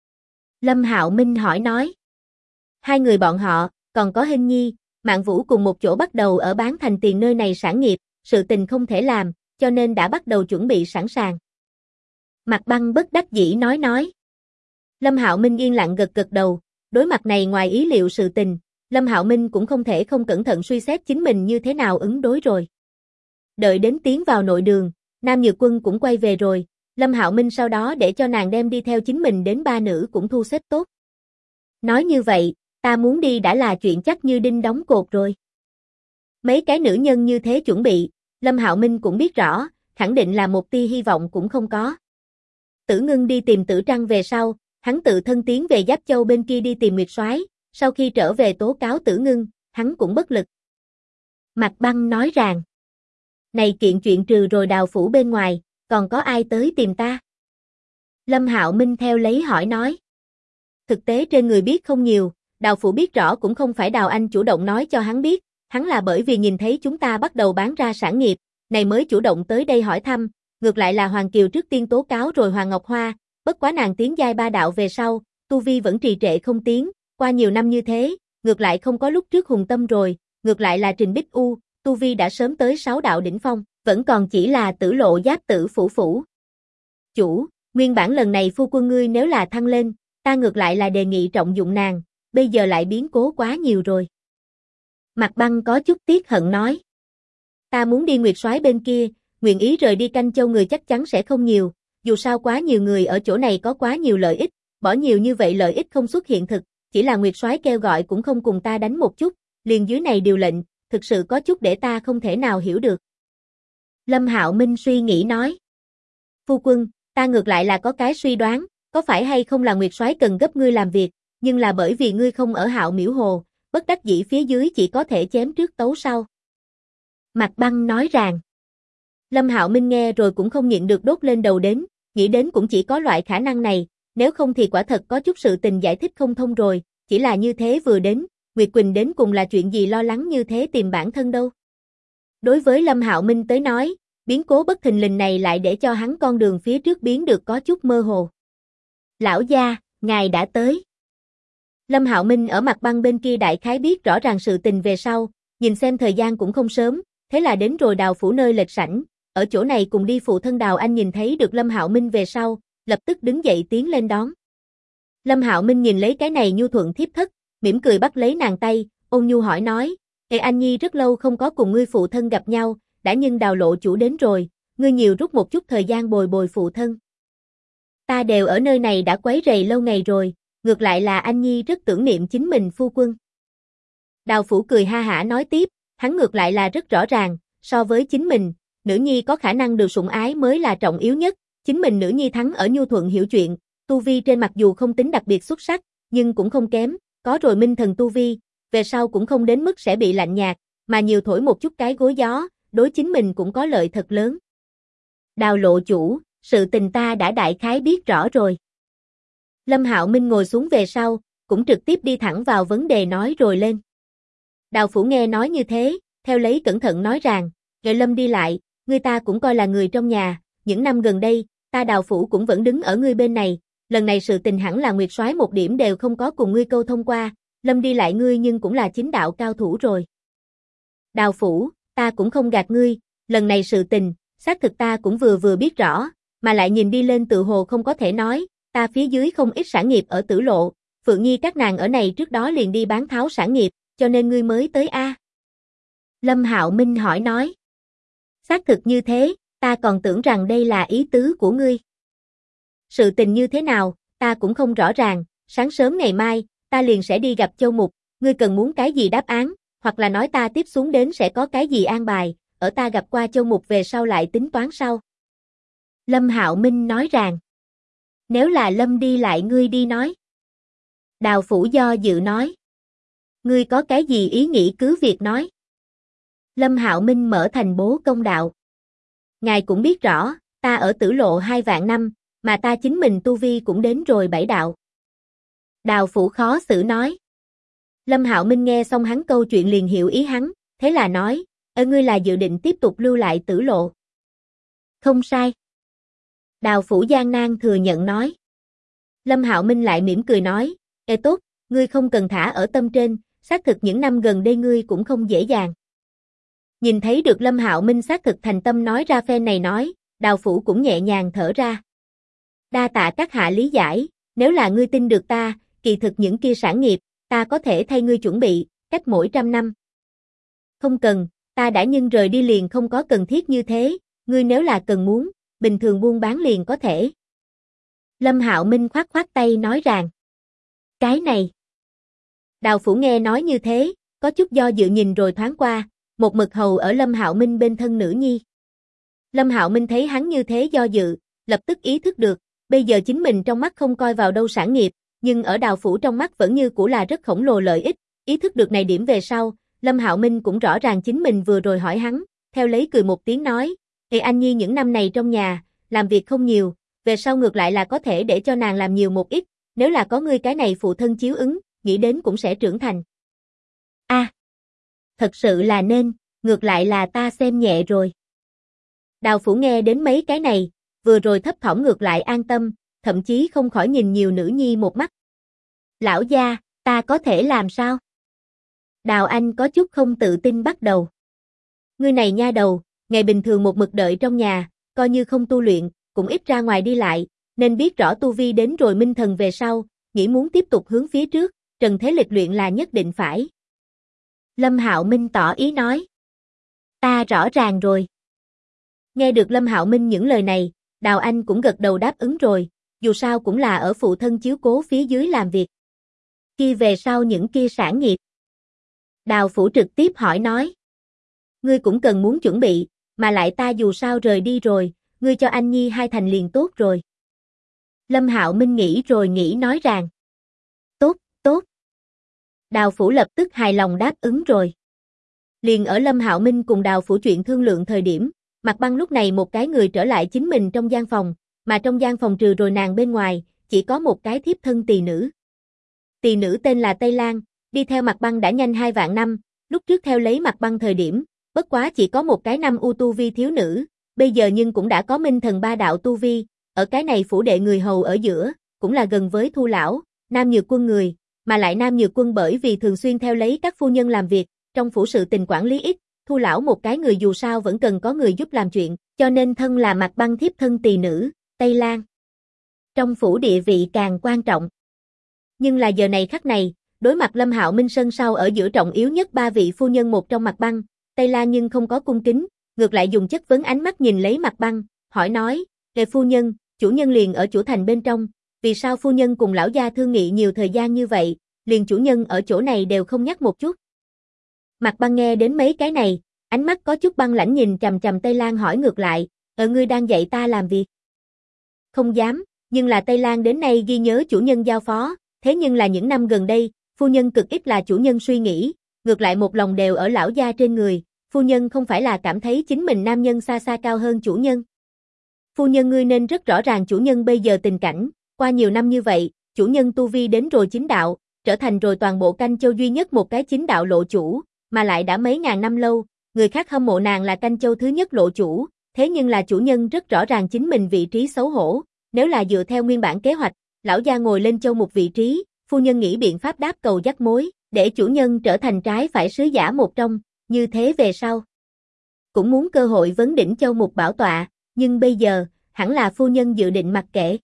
A: Lâm Hạo Minh hỏi nói. Hai người bọn họ, còn có Hinh Nhi, Mạn Vũ cùng một chỗ bắt đầu ở bán thành tiền nơi này sản nghiệp, sự tình không thể làm, cho nên đã bắt đầu chuẩn bị sẵn sàng. Mạc Băng bất đắc dĩ nói. Lâm Hạo Minh yên lặng gật gật đầu, đối mặt này ngoài ý liệu sự tình, Lâm Hạo Minh cũng không thể không cẩn thận suy xét chính mình như thế nào ứng đối rồi. Đợi đến tiến vào nội đường, Nam Nhược Quân cũng quay về rồi, Lâm Hạo Minh sau đó để cho nàng đem đi theo chính mình đến ba nữ cũng thu xếp tốt. Nói như vậy, ta muốn đi đã là chuyện chắc như đinh đóng cột rồi. Mấy cái nữ nhân như thế chuẩn bị, Lâm Hạo Minh cũng biết rõ, khẳng định là một tia hy vọng cũng không có. Tử Ngưng đi tìm Tử Trăng về sau, hắn tự thân tiến về Giáp Châu bên kia đi tìm Nguyệt Soái, sau khi trở về tố cáo Tử Ngưng, hắn cũng bất lực. Mạc Băng nói rằng, này kiện chuyện trừ rồi Đào phủ bên ngoài, còn có ai tới tìm ta? Lâm Hạo Minh theo lấy hỏi nói. Thực tế trên người biết không nhiều, Đào phủ biết rõ cũng không phải Đào Anh chủ động nói cho hắn biết, hắn là bởi vì nhìn thấy chúng ta bắt đầu bán ra sản nghiệp, này mới chủ động tới đây hỏi thăm, ngược lại là Hoàng Kiều trước tiên tố cáo rồi Hoàng Ngọc Hoa, bất quá nàng tiến giai ba đạo về sau, tu vi vẫn trì trệ không tiến, qua nhiều năm như thế, ngược lại không có lúc trước hùng tâm rồi, ngược lại là Trình Bích U, tu vi đã sớm tới 6 đạo đỉnh phong. vẫn còn chỉ là Tử Lộ Giáp Tử Phủ Phủ. Chủ, nguyên bản lần này phu quân ngươi nếu là thăng lên, ta ngược lại là đề nghị trọng dụng nàng, bây giờ lại biến cố quá nhiều rồi. Mạc Băng có chút tiếc hận nói. Ta muốn đi Nguyệt Soái bên kia, nguyện ý rời đi Canh Châu người chắc chắn sẽ không nhiều, dù sao quá nhiều người ở chỗ này có quá nhiều lợi ích, bỏ nhiều như vậy lợi ích không xuất hiện thực, chỉ là Nguyệt Soái kêu gọi cũng không cùng ta đánh một chút, liền dưới này điều lệnh, thực sự có chút để ta không thể nào hiểu được. Lâm Hạo Minh suy nghĩ nói. Phu quân, ta ngược lại là có cái suy đoán, có phải hay không là Nguyệt Soái cần gấp ngươi làm việc, nhưng là bởi vì ngươi không ở Hạo Miễu Hồ, bất đắc dĩ phía dưới chỉ có thể chém trước tấu sau. Mạc Băng nói rằng. Lâm Hạo Minh nghe rồi cũng không nhịn được đốt lên đầu đến, nghĩ đến cũng chỉ có loại khả năng này, nếu không thì quả thật có chút sự tình giải thích không thông rồi, chỉ là như thế vừa đến, Nguyệt Quỳnh đến cùng là chuyện gì lo lắng như thế tìm bản thân đâu. Đối với Lâm Hạo Minh tới nói, biến cố bất thình lình này lại để cho hắn con đường phía trước biến được có chút mơ hồ. Lão gia, ngài đã tới. Lâm Hạo Minh ở Mặt Băng bên kia đại khái biết rõ ràng sự tình về sau, nhìn xem thời gian cũng không sớm, thế là đến rồi Đào phủ nơi lệch sảnh, ở chỗ này cùng đi phụ thân Đào Anh nhìn thấy được Lâm Hạo Minh về sau, lập tức đứng dậy tiến lên đón. Lâm Hạo Minh nhìn lấy cái này nhu thuận thiếp thất, mỉm cười bắt lấy nàng tay, ôn nhu hỏi nói, Ê Anh Nhi rất lâu không có cùng ngươi phụ thân gặp nhau, đã nhưng Đào lộ chủ đến rồi, ngươi nhiều rút một chút thời gian bồi bồi phụ thân. Ta đều ở nơi này đã quấy rầy lâu ngày rồi, ngược lại là Anh Nhi rất tưởng niệm chính mình phu quân. Đào phủ cười ha hả nói tiếp, hắn ngược lại là rất rõ ràng, so với chính mình, nữ nhi có khả năng được sủng ái mới là trọng yếu nhất, chính mình nữ nhi thắng ở nhu thuận hiểu chuyện, tu vi trên mặc dù không tính đặc biệt xuất sắc, nhưng cũng không kém, có rồi minh thần tu vi, về sau cũng không đến mức sẽ bị lạnh nhạt, mà nhiều thổi một chút cái gối gió, đối chính mình cũng có lợi thật lớn. Đào lộ chủ, sự tình ta đã đại khái biết rõ rồi. Lâm Hạo Minh ngồi xuống về sau, cũng trực tiếp đi thẳng vào vấn đề nói rồi lên. Đào phủ nghe nói như thế, theo lấy cẩn thận nói rằng, rồi Lâm đi lại, ngươi ta cũng coi là người trong nhà, những năm gần đây, ta Đào phủ cũng vẫn đứng ở ngươi bên này, lần này sự tình hẳn là Nguyệt Soái một điểm đều không có cùng ngươi câu thông qua, Lâm đi lại ngươi nhưng cũng là chính đạo cao thủ rồi. Đào phủ, ta cũng không gạt ngươi, lần này sự tình, xác thực ta cũng vừa biết rõ, mà lại nhìn đi lên tự hồ không có thể nói, ta phía dưới không ít sản nghiệp ở Tử Lộ, Phượng Nhi các nàng ở này trước đó liền đi bán tháo sản nghiệp, cho nên ngươi mới tới a. Lâm Hạo Minh hỏi nói. Xác thực như thế, ta còn tưởng rằng đây là ý tứ của ngươi. Sự tình như thế nào, ta cũng không rõ ràng, sáng sớm ngày mai, ta liền sẽ đi gặp Châu Mục, ngươi cần muốn cái gì đáp án, hoặc là nói ta tiếp xuống đến sẽ có cái gì an bài, ở ta gặp qua Châu Mục về sau lại tính toán sau. Lâm Hạo Minh nói rằng. Nếu là Lâm đi lại ngươi đi nói. Đào phủ do dự nói. Ngươi có cái gì ý nghĩ cứ việc nói. Lâm Hạo Minh mở thành bố công đạo. Ngài cũng biết rõ, ta ở Tử Lộ 2 vạn năm, mà ta chính mình tu vi cũng đến rồi 7 đạo. Đào phủ khó xử nói. Lâm Hạo Minh nghe xong hắn câu chuyện liền hiểu ý hắn, thế là nói, ngươi là dự định tiếp tục lưu lại Tử Lộ. Không sai. Đào phủ gian nan thừa nhận nói. Lâm Hạo Minh lại mỉm cười nói, tốt, ngươi không cần thả ở tâm trên, xác thực những năm gần đây ngươi cũng không dễ dàng. Nhìn thấy được Lâm Hạo Minh xác thực thành tâm nói ra phen này nói, Đào phủ cũng nhẹ nhàng thở ra. Đa tạ các hạ lý giải, nếu là ngươi tin được ta, kỳ thực những kia sản nghiệp, ta có thể thay ngươi chuẩn bị, cách mỗi 100 năm. Không cần, ta đã nhưng rời đi liền không có cần thiết như thế, ngươi nếu là cần muốn, bình thường buôn bán liền có thể. Lâm Hạo Minh khoát khoát tay nói rằng. Cái này. Đào phủ nghe nói như thế, có chút do dự nhìn rồi thoáng qua, một mực hầu ở Lâm Hạo Minh bên thân nữ nhi. Lâm Hạo Minh thấy hắn như thế do dự, lập tức ý thức được, bây giờ chính mình trong mắt không coi vào đâu sản nghiệp, nhưng ở Đào phủ trong mắt vẫn như cũ là rất khổng lồ lợi ích, ý thức được này điểm về sau, Lâm Hạo Minh cũng rõ ràng chính mình vừa rồi hỏi hắn, theo lấy cười một tiếng nói, Anh Nhi những năm này trong nhà, làm việc không nhiều, về sau ngược lại là có thể để cho nàng làm nhiều một ít, nếu là có ngươi cái này phụ thân chiếu ứng, nghĩ đến cũng sẽ trưởng thành. Thật sự là nên, ngược lại là ta xem nhẹ rồi. Đào phủ nghe đến mấy cái này, vừa rồi thấp thỏm ngược lại an tâm, thậm chí không khỏi nhìn nhiều nữ nhi một mắt. Lão gia, ta có thể làm sao? Đào Anh có chút không tự tin bắt đầu. Ngươi này nha đầu, ngày bình thường một mực đợi trong nhà, coi như không tu luyện, cũng ít ra ngoài đi lại, nên biết rõ tu vi đến rồi minh thần về sau, nghĩ muốn tiếp tục hướng phía trước, trần thế lịch luyện là nhất định phải. Lâm Hạo Minh tỏ ý nói. Ta rõ ràng rồi. Nghe được Lâm Hạo Minh những lời này, Đào Anh cũng gật đầu đáp ứng rồi, dù sao cũng là ở phụ thân chiếu cố phía dưới làm việc. Khi về sau những kia sản nghiệp. Đào Phủ trực tiếp hỏi nói. Ngươi cũng cần muốn chuẩn bị, mà lại ta dù sao rời đi rồi, ngươi cho anh Nhi hai thành liền tốt rồi. Lâm Hạo Minh nghĩ rồi nghĩ nói rằng. Tốt, tốt. Đào Phủ lập tức hài lòng đáp ứng rồi. Liền ở Lâm Hạo Minh cùng Đào Phủ chuyện thương lượng thời điểm, Mạc Băng lúc này một cái người trở lại chính mình trong gian phòng, mà trong gian phòng trừ rồi nàng bên ngoài, chỉ có một cái thiếp thân tỳ nữ. Tỳ nữ tên là Tây Lan, đi theo Mạc Băng đã nhanh 2 vạn năm, lúc trước theo lấy Mạc Băng thời điểm, bất quá chỉ có một cái năm u tu vi thiếu nữ, bây giờ nhưng cũng đã có minh thần 3 đạo tu vi, ở cái này phủ đệ người hầu ở giữa, cũng là gần với Thu lão, Nam Nhược Quân người, mà lại Nam Nhược Quân bởi vì thường xuyên theo lấy các phu nhân làm việc, trong phủ sự tình quản lý ít, Thu lão một cái người dù sao vẫn cần có người giúp làm chuyện, cho nên thân là Mạc Băng thiếp thân tỳ nữ, Tây Lan. Trong phủ địa vị càng quan trọng. Nhưng là giờ này khắc này, đối mặt Lâm Hạo Minh sân sau ở giữa trọng yếu nhất 3 vị phu nhân một trong Mạc Băng, Tây Lan nhưng không có cung kính, ngược lại dùng chất vấn ánh mắt nhìn lấy Mạc Băng, hỏi nói, "Lệ phu nhân, chủ nhân liền ở chủ thành bên trong, vì sao phu nhân cùng lão gia thương nghị nhiều thời gian như vậy, liền chủ nhân ở chỗ này đều không nhắc một chút?" Mạc Băng nghe đến mấy cái này, ánh mắt có chút băng lãnh nhìn chằm chằm Tây Lan hỏi ngược lại, ngươi đang dạy ta làm việc?" "Không dám, nhưng là Tây Lan đến nay ghi nhớ chủ nhân giao phó, thế nhưng là những năm gần đây, phu nhân cực ít là chủ nhân suy nghĩ, ngược lại một lòng đều ở lão gia trên người, phu nhân không phải là cảm thấy chính mình nam nhân xa xa cao hơn chủ nhân. Phu nhân ngươi nên rất rõ ràng chủ nhân bây giờ tình cảnh, qua nhiều năm như vậy, chủ nhân tu vi đến rồi chính đạo, trở thành rồi toàn bộ Canh Châu duy nhất một cái chính đạo lộ chủ, mà lại đã mấy ngàn năm lâu, người khác hâm mộ nàng là Canh Châu thứ nhất lộ chủ, thế nhưng là chủ nhân rất rõ ràng chính mình vị trí xấu hổ, nếu là dựa theo nguyên bản kế hoạch, lão gia ngồi lên châu một vị trí, phu nhân nghĩ biện pháp đáp cầu dắt mối, để chủ nhân trở thành trái phải sứ giả một trong, như thế về sau. Cũng muốn cơ hội vấn đỉnh châu mục bảo tọa, nhưng bây giờ, hẳn là phu nhân dự định mặc kệ.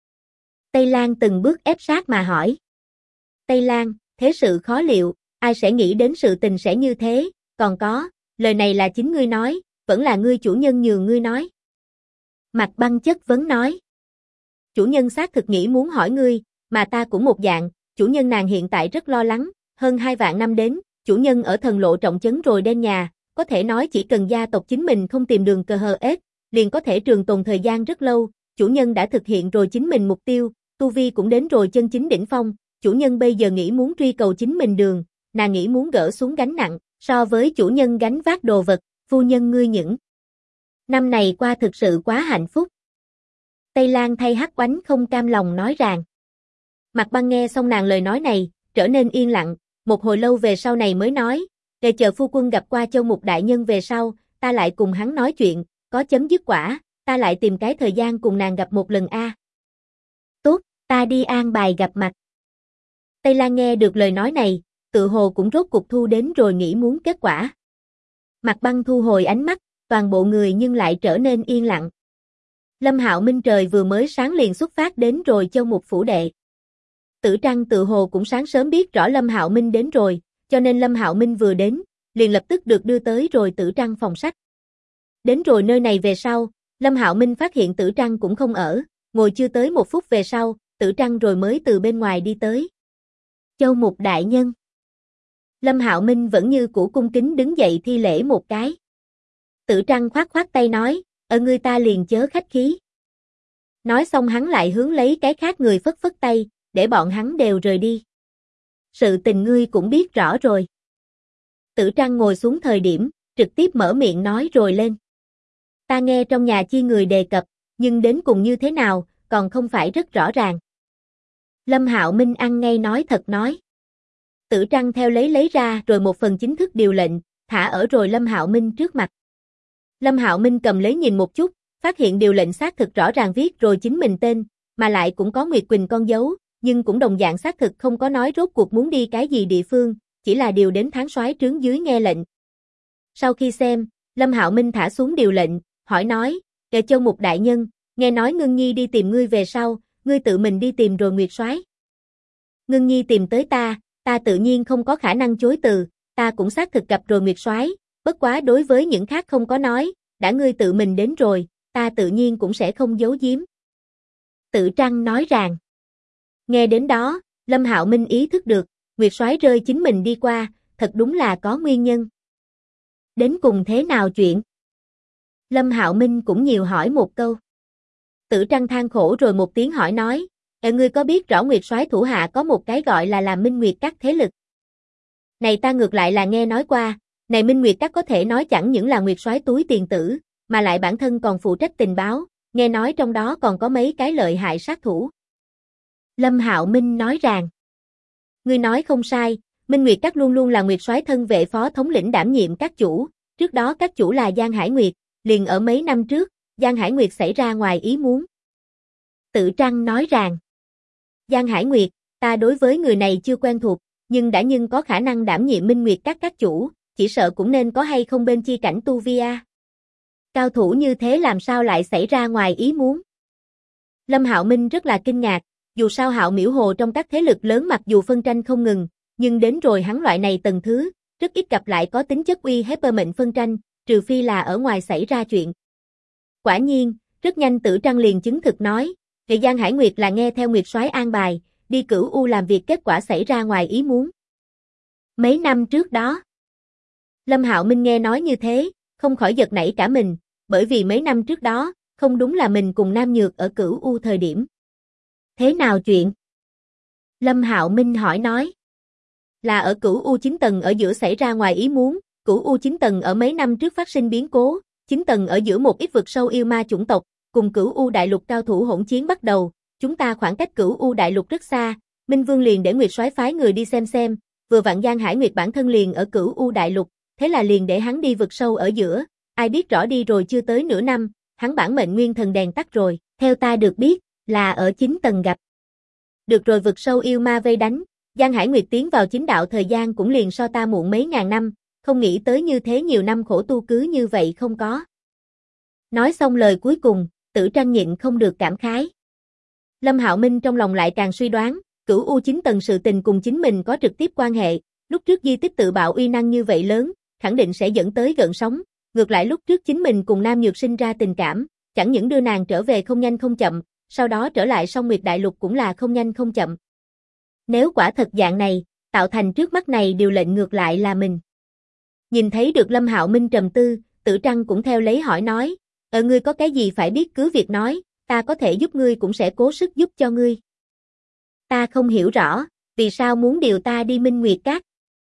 A: Tây Lan từng bước ép sát mà hỏi. Tây Lan, thế sự khó liệu, ai sẽ nghĩ đến sự tình sẽ như thế, còn có, lời này là chính ngươi nói, vẫn là ngươi chủ nhân nhường ngươi nói. Mạc Băng chất vấn nói. Chủ nhân xác thực nghĩ muốn hỏi ngươi, mà ta cũng một dạng, chủ nhân nàng hiện tại rất lo lắng, hơn 2 vạn năm đến, chủ nhân ở thần lộ trọng trấn rồi đen nhà, có thể nói chỉ cần gia tộc chính mình không tìm đường cờ hờ ết, liền có thể trường tồn thời gian rất lâu, chủ nhân đã thực hiện rồi chính mình mục tiêu, tu vi cũng đến rồi chân chính đỉnh phong, chủ nhân bây giờ nghĩ muốn truy cầu chính mình đường, nàng nghĩ muốn gỡ xuống gánh nặng, so với chủ nhân gánh vác đồ vật, phu nhân ngươi những năm này qua thực sự quá hạnh phúc. Tây Lan thay hắc oánh không cam lòng nói rằng. Mạc Băng nghe xong nàng lời nói này, trở nên yên lặng, một hồi lâu về sau này mới nói, để chờ phu quân gặp qua châu mục đại nhân về sau, ta lại cùng hắn nói chuyện, có chấm dứt quả, ta lại tìm cái thời gian cùng nàng gặp một lần a. Tốt, ta đi an bài gặp mặt. Tây Lan nghe được lời nói này, tự hồ cũng rốt cuộc thu đến rồi nghĩ muốn kết quả. Mạc Băng thu hồi ánh mắt, toàn bộ người nhưng lại trở nên yên lặng. Lâm Hạo Minh trời vừa mới sáng liền xuất phát đến rồi châu mục phủ đệ. Tử Trăng tự hồ cũng sáng sớm biết rõ Lâm Hạo Minh đến rồi, cho nên Lâm Hạo Minh vừa đến, liền lập tức được đưa tới rồi Tử Trăng phòng sách. Đến rồi nơi này về sau, Lâm Hạo Minh phát hiện Tử Trăng cũng không ở, ngồi chưa tới 1 phút về sau, Tử Trăng rồi mới từ bên ngoài đi tới. Châu mục đại nhân. Lâm Hạo Minh vẫn như cũ cung kính đứng dậy thi lễ một cái. Tử Trăng khoát khoát tay nói, ngươi ta liền chớ khách khí. Nói xong hắn lại hướng lấy cái khác người phất phất tay, để bọn hắn đều rời đi. Sự tình ngươi cũng biết rõ rồi. Tử Trăng ngồi xuống thời điểm, trực tiếp mở miệng nói rồi lên. Ta nghe trong nhà chi người đề cập, nhưng đến cùng như thế nào, còn không phải rất rõ ràng. Lâm Hạo Minh ăn ngay nói thật nói. Tử Trăng theo lấy ra rồi một phần chính thức điều lệnh, thả ở rồi Lâm Hạo Minh trước mặt. Lâm Hạo Minh cầm lấy nhìn một chút, phát hiện điều lệnh xác thực rõ ràng viết rồi chính mình tên, mà lại cũng có Nguyệt Quỳnh con dấu, nhưng cũng đồng dạng xác thực không có nói rốt cuộc muốn đi cái gì địa phương, chỉ là điều đến tháng soái trướng dưới nghe lệnh. Sau khi xem, Lâm Hạo Minh thả xuống điều lệnh, hỏi nói, Châu Mục đại nhân, nghe nói Ngưng Nhi đi tìm ngươi về sau, ngươi tự mình đi tìm rồi Nguyệt Soái. Ngưng Nhi tìm tới ta tự nhiên không có khả năng chối từ, ta cũng xác thực gặp rồi Nguyệt Soái, bất quá đối với những khác không có nói, đã ngươi tự mình đến rồi, ta tự nhiên cũng sẽ không giấu giếm. Tự Trăng nói rằng. Nghe đến đó, Lâm Hạo Minh ý thức được, Nguyệt Soái rơi chính mình đi qua, thật đúng là có nguyên nhân. Đến cùng thế nào chuyện? Lâm Hạo Minh cũng nhiều hỏi một câu. Tự Trăng than khổ rồi một tiếng hỏi nói, ngươi có biết rõ Nguyệt Soái thủ hạ có một cái gọi là Minh Nguyệt Các thế lực? Này ta ngược lại là nghe nói qua, này Minh Nguyệt Các có thể nói chẳng những là Nguyệt Soái túi tiền tử, mà lại bản thân còn phụ trách tình báo, nghe nói trong đó còn có mấy cái lợi hại sát thủ. Lâm Hạo Minh nói rằng, ngươi nói không sai, Minh Nguyệt Các luôn luôn là Nguyệt Soái thân vệ phó thống lĩnh đảm nhiệm các chủ, trước đó các chủ là Giang Hải Nguyệt, liền ở mấy năm trước, Giang Hải Nguyệt xảy ra ngoài ý muốn. Tự Trăng nói rằng, Giang Hải Nguyệt, ta đối với người này chưa quen thuộc, nhưng có khả năng đảm nhiệm Minh Nguyệt các chủ, chỉ sợ cũng nên có hay không bên chi cảnh tu vi a. Cao thủ như thế làm sao lại xảy ra ngoài ý muốn? Lâm Hạo Minh rất là kinh ngạc, dù sao Hạo Miểu Hồ trong các thế lực lớn mặc dù phân tranh không ngừng, nhưng đến rồi hắn loại này tầng thứ, rất ít gặp lại có tính chất uy hiếp mệnh phân tranh, trừ phi là ở ngoài xảy ra chuyện. Quả nhiên, rất nhanh Tử Trăng liền chứng thực nói, Kỳ Giang Hải Nguyệt là nghe theo Nguyệt Soái an bài, đi Cửu U làm việc kết quả xảy ra ngoài ý muốn. Mấy năm trước đó, Lâm Hạo Minh nghe nói như thế, không khỏi giật nảy cả mình, bởi vì mấy năm trước đó, không đúng là mình cùng Nam Nhược ở Cửu U thời điểm. Thế nào chuyện? Lâm Hạo Minh hỏi nói. Là ở Cửu U 9 tầng ở giữa xảy ra ngoài ý muốn, Cửu U 9 tầng ở mấy năm trước phát sinh biến cố, 9 tầng ở giữa một ít vực sâu yêu ma chủng tộc, cùng Cửu U đại lục cao thủ hỗn chiến bắt đầu, chúng ta khoảng cách Cửu U đại lục rất xa, Minh Vương liền để Nguyệt Soái phái người đi xem, vừa vặn Giang Hải Nguyệt bản thân liền ở Cửu U đại lục, thế là liền để hắn đi vực sâu ở giữa, ai biết rõ đi rồi chưa tới nửa năm, hắn bản mệnh nguyên thần đèn tắt rồi, theo ta được biết, là ở 9 tầng gặp. Được rồi vực sâu yêu ma vây đánh, Giang Hải Nguyệt tiến vào chính đạo thời gian cũng liền so ta muộn mấy ngàn năm, không nghĩ tới như thế nhiều năm khổ tu cứ như vậy không có. Nói xong lời cuối cùng, Tử Trăng nhịn không được cảm khái. Lâm Hạo Minh trong lòng lại càng suy đoán, Cửu U 9 tầng sự tình cùng chính mình có trực tiếp quan hệ, lúc trước di tích tự bạo uy năng như vậy lớn, khẳng định sẽ dẫn tới gợn sóng, ngược lại lúc trước chính mình cùng Nam Nhược sinh ra tình cảm, chẳng những đưa nàng trở về không nhanh không chậm, sau đó trở lại Song Nguyệt Đại Lục cũng là không nhanh không chậm. Nếu quả thật dạng này, tạo thành trước mắt này điều lệnh ngược lại là mình. Nhìn thấy được Lâm Hạo Minh trầm tư, Tử Trăng cũng theo lấy hỏi nói, ngươi có cái gì phải biết cứ việc nói, ta có thể giúp ngươi cũng sẽ cố sức giúp cho ngươi. Ta không hiểu rõ, vì sao muốn điều ta đi Minh Nguyệt Các?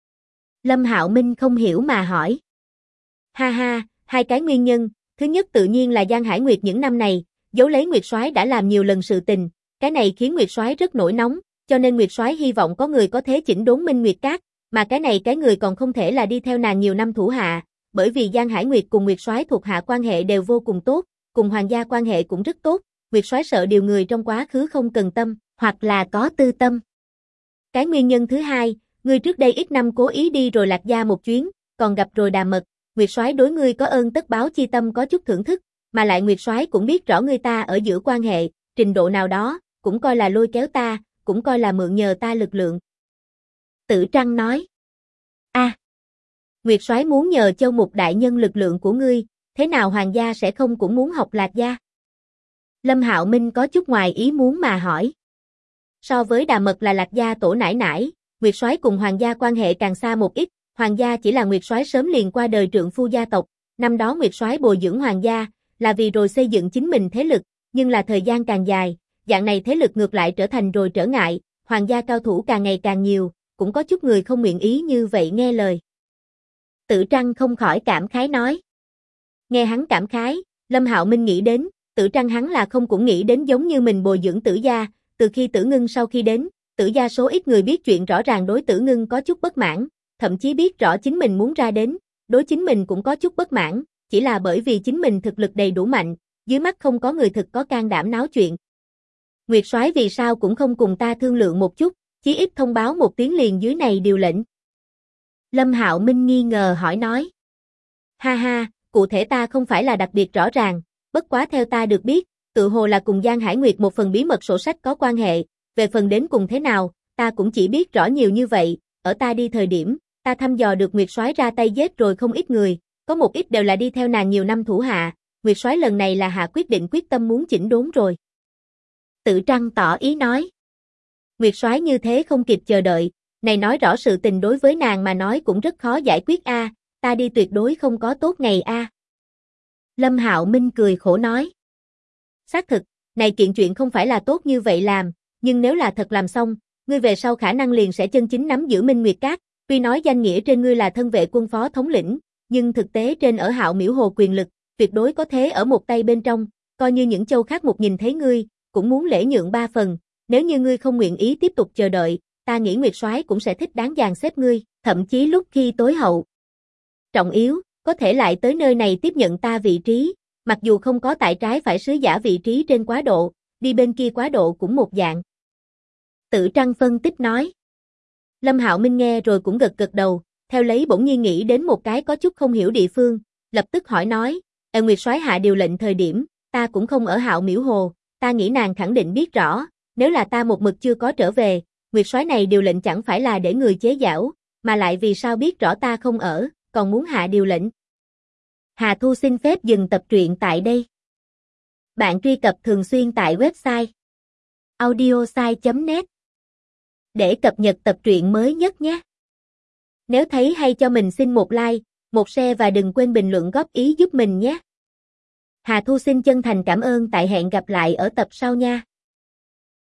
A: Lâm Hạo Minh không hiểu mà hỏi. Ha ha, hai cái nguyên nhân, thứ nhất tự nhiên là Giang Hải Nguyệt những năm này, giấu lấy Nguyệt Soái đã làm nhiều lần sự tình, cái này khiến Nguyệt Soái rất nổi nóng, cho nên Nguyệt Soái hy vọng có người có thế chỉnh đốn Minh Nguyệt Các, mà cái người còn không thể là đi theo nàng nhiều năm thủ hạ, bởi vì Giang Hải Nguyệt cùng Nguyệt Soái thuộc hạ quan hệ đều vô cùng tốt, cùng hoàng gia quan hệ cũng rất tốt, Nguyệt Soái sợ điều người trong quá khứ không cần tâm, hoặc là có tư tâm. Cái nguyên nhân thứ hai, ngươi trước đây ít năm cố ý đi rồi Lạc Gia một chuyến, còn gặp rồi Đà Mật, Nguyệt Soái đối ngươi có ơn tất báo chi tâm có chút thưởng thức, mà lại Nguyệt Soái cũng biết rõ ngươi ta ở giữa quan hệ, trình độ nào đó, cũng coi là lôi kéo ta, cũng coi là mượn nhờ ta lực lượng. Tử Trăng nói. Nguyệt Soái muốn nhờ Châu Mục đại nhân lực lượng của ngươi, thế nào hoàng gia sẽ không cũng muốn học Lạc Gia? Lâm Hạo Minh có chút ngoài ý muốn mà hỏi. So với Đà Mật là Lạc Gia tổ nải nải, Nguyệt Soái cùng hoàng gia quan hệ càng xa một ít, hoàng gia chỉ là Nguyệt Soái sớm liền qua đời trượng phu gia tộc, năm đó Nguyệt Soái bồi dưỡng hoàng gia, là vì rồi xây dựng chính mình thế lực, nhưng là thời gian càng dài, dạng này thế lực ngược lại trở thành rồi trở ngại, hoàng gia cao thủ càng ngày càng nhiều, cũng có chút người không nguyện ý như vậy nghe lời. Tử Trăng không khỏi cảm khái nói. Nghe hắn cảm khái, Lâm Hạo Minh nghĩ đến, Tử Trăng hắn là không cũng nghĩ đến giống như mình bồi dưỡng Tử gia, từ khi Tử Ngưng sau khi đến, Tử gia số ít người biết chuyện rõ ràng đối Tử Ngưng có chút bất mãn, thậm chí biết rõ chính mình muốn ra đến, đối chính mình cũng có chút bất mãn, chỉ là bởi vì chính mình thực lực đầy đủ mạnh, dưới mắt không có người thực có can đảm náo chuyện. Nguyệt Soái vì sao cũng không cùng ta thương lượng một chút, chí ít thông báo một tiếng liền dưới này điều lệnh. Lâm Hạo Minh nghi ngờ hỏi nói. Ha ha, cụ thể ta không phải là đặc biệt rõ ràng, bất quá theo ta được biết, tự hồ là cùng Giang Hải Nguyệt một phần bí mật sổ sách có quan hệ, về phần đến cùng thế nào, ta cũng chỉ biết rõ nhiều như vậy, ở ta đi thời điểm, ta thăm dò được Nguyệt Soái ra tay giết rồi không ít người, có một ít đều là đi theo nàng nhiều năm thủ hạ, Nguyệt Soái lần này là hạ quyết tâm muốn chỉnh đốn rồi. Tử Trăng tỏ ý nói. Nguyệt Soái như thế không kịp chờ đợi, này nói rõ sự tình đối với nàng mà nói cũng rất khó giải quyết a, ta đi tuyệt đối không có tốt ngày a. Lâm Hạo Minh cười khổ nói. Xác thực, này kiện chuyện không phải là tốt như vậy làm, nhưng nếu là thật làm xong, ngươi về sau khả năng liền sẽ chân chính nắm giữ Minh Nguyệt Các, tuy nói danh nghĩa trên ngươi là thân vệ quân phó thống lĩnh, nhưng thực tế trên ở Hạo Miễu Hồ quyền lực, tuyệt đối có thế ở một tay bên trong, coi như những châu khác một nhìn thấy ngươi, cũng muốn lễ nhượng 3 phần, nếu như ngươi không nguyện ý tiếp tục chờ đợi, ta nghĩ Nguyệt Soái cũng sẽ thích đáng dàn xếp ngươi, thậm chí lúc khi tối hậu. Trọng yếu, có thể lại tới nơi này tiếp nhận ta vị trí, mặc dù không có tại trái phải sứ giả vị trí trên quá độ, đi bên kia quá độ cũng một dạng. Tử Trăng phân tích nói. Lâm Hạo Minh nghe rồi cũng gật gật đầu, theo lấy bỗng nhiên nghĩ đến một cái có chút không hiểu địa phương, lập tức hỏi nói, Nguyệt Soái hạ điều lệnh thời điểm, ta cũng không ở Hạo Miễu Hồ, ta nghĩ nàng khẳng định biết rõ, nếu là ta một mực chưa có trở về, Nguyệt Soái này điều lệnh chẳng phải là để người chế giễu, mà lại vì sao biết rõ ta không ở, còn muốn hạ điều lệnh. Hà Thu xin phép dừng tập truyện tại đây. Bạn truy cập thường xuyên tại website audiosai.net để cập nhật tập truyện mới nhất nhé. Nếu thấy hay cho mình xin một like, một share và đừng quên bình luận góp ý giúp mình nhé. Hà Thu xin chân thành cảm ơn, tại hẹn gặp lại ở tập sau nha.